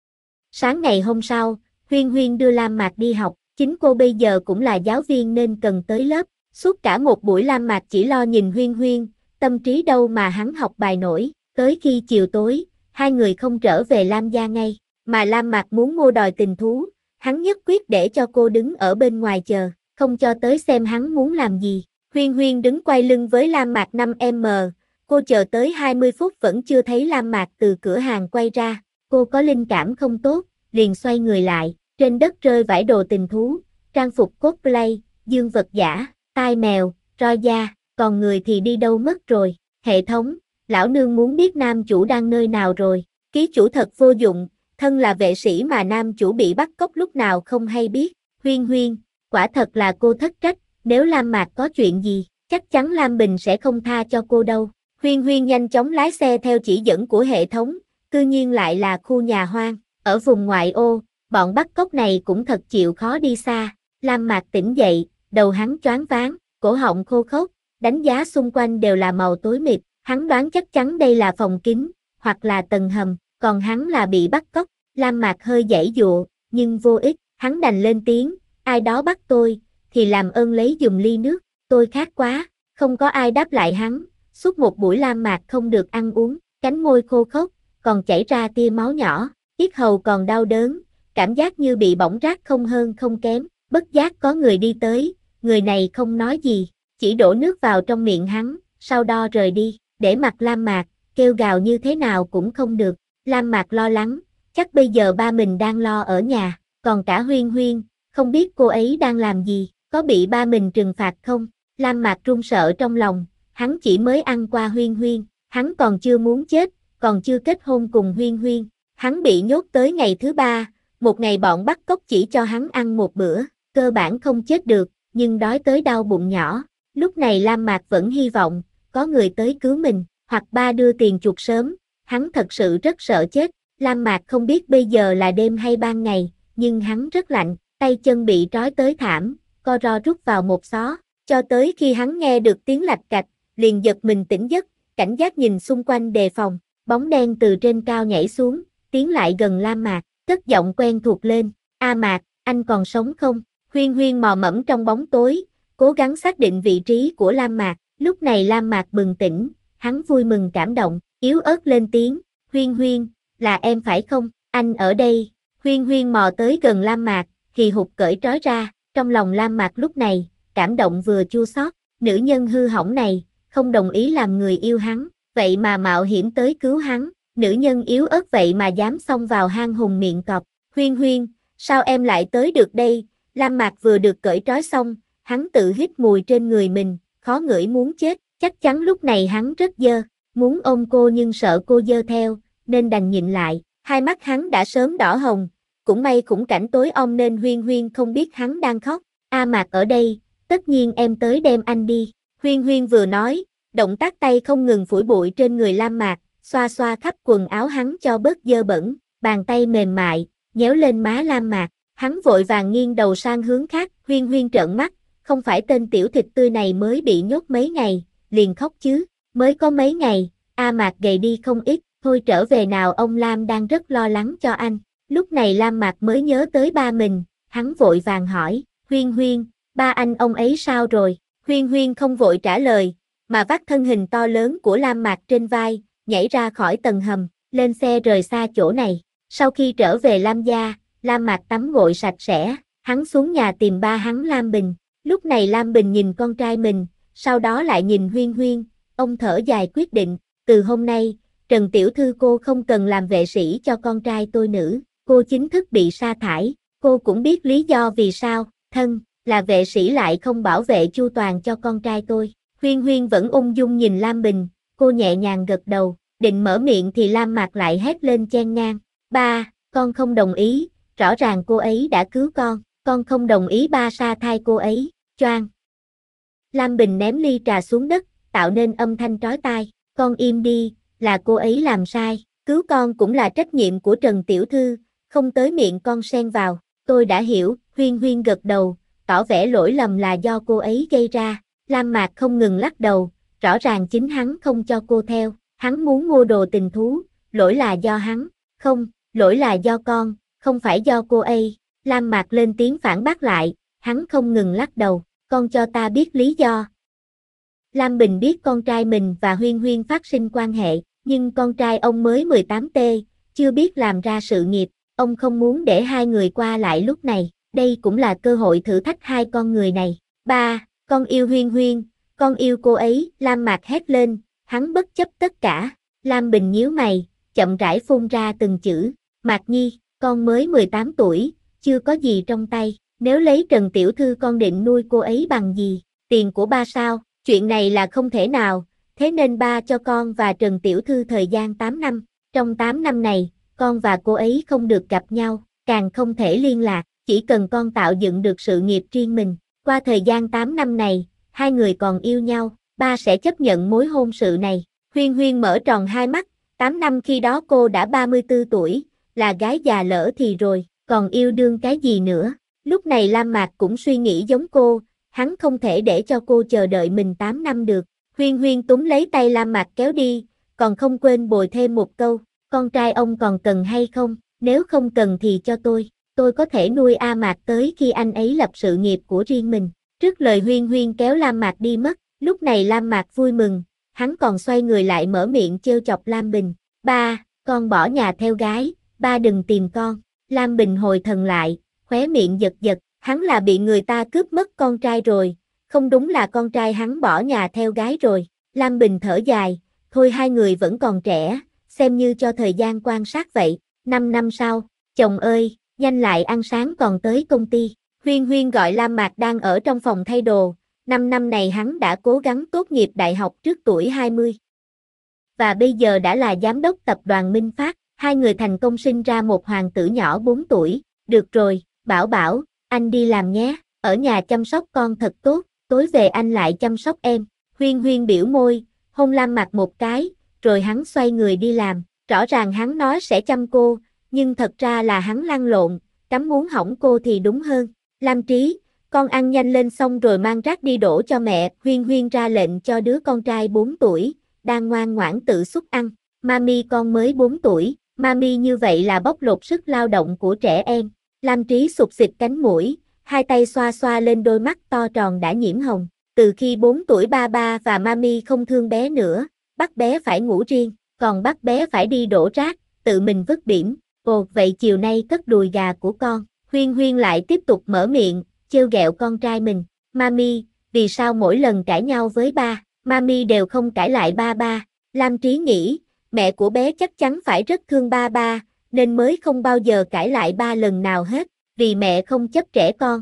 Sáng ngày hôm sau, Huyên Huyên đưa Lam Mạc đi học, chính cô bây giờ cũng là giáo viên nên cần tới lớp, suốt cả một buổi Lam Mạc chỉ lo nhìn Huyên Huyên, tâm trí đâu mà hắn học bài nổi, tới khi chiều tối, hai người không trở về Lam gia ngay, mà Lam Mạc muốn mua đòi tình thú. Hắn nhất quyết để cho cô đứng ở bên ngoài chờ, không cho tới xem hắn muốn làm gì. Huyên Huyên đứng quay lưng với Lam Mạc 5m, cô chờ tới 20 phút vẫn chưa thấy Lam Mạc từ cửa hàng quay ra, cô có linh cảm không tốt, liền xoay người lại, trên đất rơi vải đồ tình thú, trang phục cosplay, dương vật giả, tai mèo, roi da, còn người thì đi đâu mất rồi. Hệ thống, lão nương muốn biết nam chủ đang nơi nào rồi, ký chủ thật vô dụng. Thân là vệ sĩ mà nam chủ bị bắt cóc lúc nào không hay biết, Huyên Huyên, quả thật là cô thất trách, nếu Lam Mạc có chuyện gì, chắc chắn Lam Bình sẽ không tha cho cô đâu. Huyên Huyên nhanh chóng lái xe theo chỉ dẫn của hệ thống, cư nhiên lại là khu nhà hoang, ở vùng ngoại ô, bọn bắt cóc này cũng thật chịu khó đi xa. Lam Mạc tỉnh dậy, đầu hắn choáng váng, cổ họng khô khốc, đánh giá xung quanh đều là màu tối mịt, hắn đoán chắc chắn đây là phòng kín, hoặc là tầng hầm, còn hắn là bị bắt cóc. Lam Mạc hơi giãy giụa, nhưng vô ích, hắn đành lên tiếng, ai đó bắt tôi, thì làm ơn lấy giùm ly nước, tôi khát quá, không có ai đáp lại hắn, suốt một buổi Lam Mạc không được ăn uống, cánh môi khô khốc, còn chảy ra tia máu nhỏ, yết hầu còn đau đớn, cảm giác như bị bỏng rát không hơn không kém, bất giác có người đi tới, người này không nói gì, chỉ đổ nước vào trong miệng hắn, sau đó rời đi, để mặc Lam Mạc, kêu gào như thế nào cũng không được, Lam Mạc lo lắng. Chắc bây giờ ba mình đang lo ở nhà, còn cả Huyên Huyên, không biết cô ấy đang làm gì, có bị ba mình trừng phạt không? Lam Mạc run sợ trong lòng, hắn chỉ mới ăn qua Huyên Huyên, hắn còn chưa muốn chết, còn chưa kết hôn cùng Huyên Huyên. Hắn bị nhốt tới ngày thứ 3, một ngày bọn bắt cóc chỉ cho hắn ăn một bữa, cơ bản không chết được, nhưng đói tới đau bụng nhỏ. Lúc này Lam Mạc vẫn hy vọng, có người tới cứu mình, hoặc ba đưa tiền chuộc sớm, hắn thật sự rất sợ chết. Lam Mạc không biết bây giờ là đêm hay ban ngày, nhưng hắn rất lạnh, tay chân bị trói tới thảm, co ro rút vào một xó, cho tới khi hắn nghe được tiếng lạch cạch, liền giật mình tỉnh giấc, cảnh giác nhìn xung quanh đề phòng, bóng đen từ trên cao nhảy xuống, tiến lại gần Lam Mạc, cất giọng quen thuộc lên, A Mạc, anh còn sống không? Huyên Huyên mò mẫm trong bóng tối, cố gắng xác định vị trí của Lam Mạc, lúc này Lam Mạc bừng tỉnh, hắn vui mừng cảm động, yếu ớt lên tiếng, Huyên Huyên, là em phải không, anh ở đây. Huyên Huyên mò tới gần Lam Mạc, hì hục cởi trói ra, trong lòng Lam Mạc lúc này, cảm động vừa chua xót, nữ nhân hư hỏng này, không đồng ý làm người yêu hắn, vậy mà mạo hiểm tới cứu hắn, nữ nhân yếu ớt vậy mà dám xông vào hang hùng miệng cọp. Huyên Huyên, sao em lại tới được đây? Lam Mạc vừa được cởi trói xong, hắn tự hít mùi trên người mình, khó ngửi muốn chết, chắc chắn lúc này hắn rất dơ, muốn ôm cô nhưng sợ cô dơ theo, nên đành nhịn lại, hai mắt hắn đã sớm đỏ hồng, cũng may khung cảnh tối om nên Huyên Huyên không biết hắn đang khóc. A Mạc ở đây, tất nhiên em tới đem anh đi. Huyên Huyên vừa nói, động tác tay không ngừng phủi bụi trên người Lam Mạc, xoa xoa khắp quần áo hắn cho bớt dơ bẩn, bàn tay mềm mại, nhéo lên má Lam Mạc, hắn vội vàng nghiêng đầu sang hướng khác. Huyên Huyên trợn mắt, không phải tên tiểu thịt tươi này mới bị nhốt mấy ngày, liền khóc chứ, mới có mấy ngày, A Mạc gầy đi không ít, thôi trở về nào, ông Lam đang rất lo lắng cho anh. Lúc này Lam Mạc mới nhớ tới ba mình, hắn vội vàng hỏi, Huyên Huyên, Ba anh ông ấy sao rồi? Huyên Huyên không vội trả lời, mà vác thân hình to lớn của Lam Mạc trên vai, nhảy ra khỏi tầng hầm, lên xe rời xa chỗ này. Sau khi trở về Lam gia, Lam Mạc tắm gội sạch sẽ, hắn xuống nhà tìm ba hắn Lam Bình. Lúc này Lam Bình nhìn con trai mình, sau đó lại nhìn Huyên Huyên, ông thở dài quyết định, từ hôm nay, Trần Tiểu Thư cô không cần làm vệ sĩ cho con trai tôi nữa, cô chính thức bị sa thải, cô cũng biết lý do vì sao, thân, là vệ sĩ lại không bảo vệ chu toàn cho con trai tôi. Huyên Huyên vẫn ung dung nhìn Lam Bình, cô nhẹ nhàng gật đầu, định mở miệng thì Lam Mạc lại hét lên chen ngang, ba, con không đồng ý, rõ ràng cô ấy đã cứu con không đồng ý ba sa thai cô ấy, choang. Lam Bình ném ly trà xuống đất, tạo nên âm thanh trói tai, con im đi, là cô ấy làm sai, cứu con cũng là trách nhiệm của Trần Tiểu Thư, không tới miệng con xen vào, tôi đã hiểu, Huyên Huyên gật đầu, tỏ vẻ lỗi lầm là do cô ấy gây ra, Lam Mạc không ngừng lắc đầu, rõ ràng chính hắn không cho cô theo, hắn muốn mua đồ tình thú, lỗi là do hắn, không, lỗi là do con, không phải do cô ấy, Lam Mạc lên tiếng phản bác lại, hắn không ngừng lắc đầu, con cho ta biết lý do. Lam Bình biết con trai mình và Huyên Huyên phát sinh quan hệ, nhưng con trai ông mới 18T, chưa biết làm ra sự nghiệp, ông không muốn để hai người qua lại lúc này, đây cũng là cơ hội thử thách hai con người này. Ba, con yêu Huyên Huyên, con yêu cô ấy, Lam Mạc hét lên, hắn bất chấp tất cả. Lam Bình nhíu mày, chậm rãi phun ra từng chữ, Mạc Nhi, con mới 18 tuổi, chưa có gì trong tay, nếu lấy Trần Tiểu Thư con định nuôi cô ấy bằng gì, tiền của ba sao, chuyện này là không thể nào, thế nên ba cho con và Trần Tiểu Thư thời gian 8 năm, trong 8 năm này, con và cô ấy không được gặp nhau, càng không thể liên lạc, chỉ cần con tạo dựng được sự nghiệp riêng mình, qua thời gian 8 năm này, hai người còn yêu nhau, ba sẽ chấp nhận mối hôn sự này. Huyên Huyên mở tròn hai mắt, 8 năm khi đó cô đã 34 tuổi, là gái già lỡ thì rồi, còn yêu đương cái gì nữa. Lúc này Lam Mạc cũng suy nghĩ giống cô, hắn không thể để cho cô chờ đợi mình 8 năm được. Huyên Huyên túm lấy tay Lam Mạc kéo đi, còn không quên bồi thêm một câu, con trai ông còn cần hay không, nếu không cần thì cho tôi có thể nuôi A Mạc tới khi anh ấy lập sự nghiệp của riêng mình. Trước lời Huyên Huyên kéo Lam Mạc đi mất, lúc này Lam Mạc vui mừng, hắn còn xoay người lại mở miệng trêu chọc Lam Bình, ba, con bỏ nhà theo gái, ba đừng tìm con. Lam Bình hồi thần lại, khóe miệng giật giật, hắn là bị người ta cướp mất con trai rồi, không đúng là con trai hắn bỏ nhà theo gái rồi. Lam Bình thở dài, thôi hai người vẫn còn trẻ, xem như cho thời gian quan sát vậy. 5 năm sau, chồng ơi, nhanh lại ăn sáng còn tới công ty. Huyên Huyên gọi Lam Mạc đang ở trong phòng thay đồ, 5 năm này hắn đã cố gắng tốt nghiệp đại học trước tuổi 20. Và bây giờ đã là giám đốc tập đoàn Minh Phát, hai người thành công sinh ra một hoàng tử nhỏ 4 tuổi. Được rồi, Bảo Bảo, anh đi làm nhé, ở nhà chăm sóc con thật tốt, tối về anh lại chăm sóc em. Huyên Huyên biểu môi, hôn Lam Mạc một cái, rồi hắn xoay người đi làm, rõ ràng hắn nói sẽ chăm cô, nhưng thật ra là hắn lăn lộn, cắm muốn hỏng cô thì đúng hơn. Lam Trí, con ăn nhanh lên xong rồi mang rác đi đổ cho mẹ. Huyên Huyên ra lệnh cho đứa con trai 4 tuổi, đang ngoan ngoãn tự xúc ăn. Mami con mới 4 tuổi, mami như vậy là bóc lột sức lao động của trẻ em. Lam Trí sụt xịt cánh mũi, hai tay xoa xoa lên đôi mắt to tròn đã nhiễm hồng. Từ khi 4 tuổi ba và mami không thương bé nữa, bắt bé phải ngủ riêng, còn bắt bé phải đi đổ rác, tự mình vứt bỉm. Ồ, vậy chiều nay cất đùi gà của con. Huyên Huyên lại tiếp tục mở miệng, trêu ghẹo con trai mình. Mami, vì sao mỗi lần cãi nhau với ba, mami đều không cãi lại ba? Lam Trí nghĩ, mẹ của bé chắc chắn phải rất thương ba, nên mới không bao giờ cãi lại ba lần nào hết, vì mẹ không chấp trẻ con.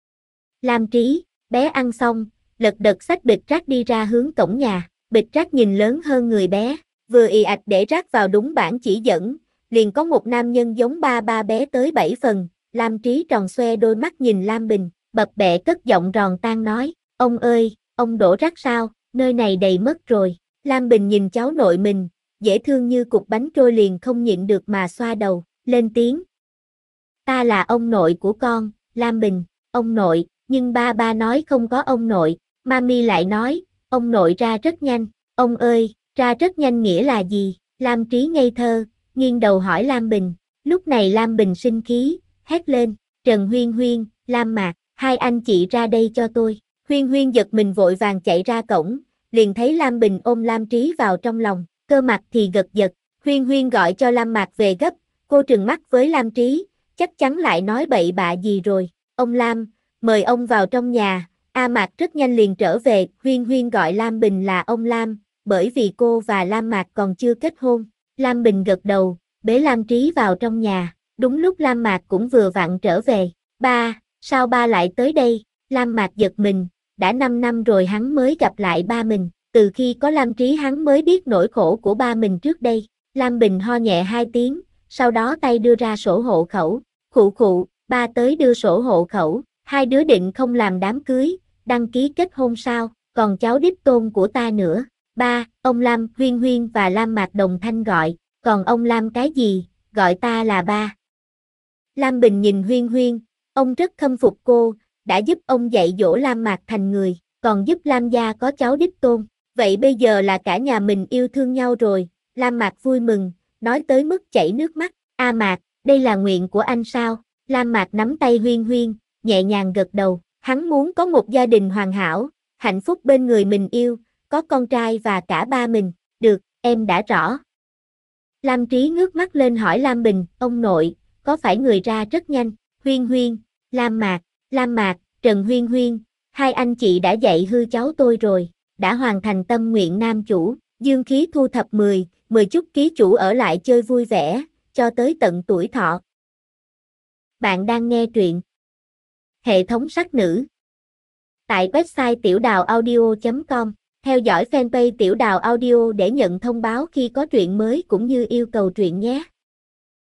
Lam Trí, bé ăn xong, lật đật xách bịch rác đi ra hướng cổng nhà, bịch rác nhìn lớn hơn người bé, vừa ì ạch để rác vào đúng bảng chỉ dẫn, liền có một nam nhân giống ba bé tới 7 phần. Lam Trí tròn xoe đôi mắt nhìn Lam Bình, bập bẹ cất giọng ròn tan nói, ông ơi, ông đổ rác sao, nơi này đầy mất rồi. Lam Bình nhìn cháu nội mình, dễ thương như cục bánh trôi liền không nhịn được mà xoa đầu, lên tiếng. Ta là ông nội của con. Lam Bình, ông nội, nhưng ba nói không có ông nội. Mami lại nói, ông nội ra rất nhanh. Ông ơi, ra rất nhanh nghĩa là gì? Lam Trí ngây thơ, nghiêng đầu hỏi Lam Bình. Lúc này Lam Bình sinh khí, hét lên, Trần Huyên Huyên, Lam Mạc, hai anh chị ra đây cho tôi. Huyên Huyên giật mình vội vàng chạy ra cổng, liền thấy Lam Bình ôm Lam Trí vào trong lòng, Cơ Mặt thì gật giật. Huyên Huyên gọi cho Lam Mạc về gấp, cô trừng mắt với Lam Trí, chắc chắn lại nói bậy bạ gì rồi. Ông Lam, mời ông vào trong nhà. A Mạc rất nhanh liền trở về. Huyên Huyên gọi Lam Bình là ông Lam, bởi vì cô và Lam Mạc còn chưa kết hôn. Lam Bình gật đầu, bế Lam Trí vào trong nhà. Đúng lúc Lam Mạc cũng vừa vặn trở về. Ba, sao ba lại tới đây? Lam Mạc giật mình, đã 5 năm rồi hắn mới gặp lại ba mình. Từ khi có Lam Trí hắn mới biết nỗi khổ của ba mình trước đây. Lam Bình ho nhẹ 2 tiếng, sau đó tay đưa ra sổ hộ khẩu. Khụ khụ, ba tới đưa sổ hộ khẩu. Hai đứa định không làm đám cưới, đăng ký kết hôn sao? Còn cháu đích tôn của ta nữa. Ba, ông Lam, Huyên Huyên và Lam Mạc đồng thanh gọi. Còn ông Lam cái gì, gọi ta là ba. Lam Bình nhìn Huyên Huyên, ông rất khâm phục cô, đã giúp ông dạy dỗ Lam Mạc thành người, còn giúp Lam gia có cháu đích tôn. Vậy bây giờ là cả nhà mình yêu thương nhau rồi. Lam Mạc vui mừng, nói tới mức chảy nước mắt. A Mạc, đây là nguyện của anh sao? Lam Mạc nắm tay Huyên Huyên, nhẹ nhàng gật đầu. Hắn muốn có một gia đình hoàn hảo, hạnh phúc bên người mình yêu, có con trai và cả ba mình. Được, em đã rõ. Lam Trí ngước mắt lên hỏi Lam Bình, ông nội, có phải người ra rất nhanh? Huyên Huyên, Lam Mạc, Trần Huyên Huyên, hai anh chị đã dạy hư cháu tôi rồi, đã hoàn thành tâm nguyện nam chủ. Dương khí thu thập 10 chút ký chủ ở lại chơi vui vẻ, cho tới tận tuổi thọ. Bạn đang nghe truyện Hệ thống sắc nữ tại website tiểu đào audio.com. Theo dõi fanpage Tiểu Đào Audio để nhận thông báo khi có truyện mới cũng như yêu cầu truyện nhé.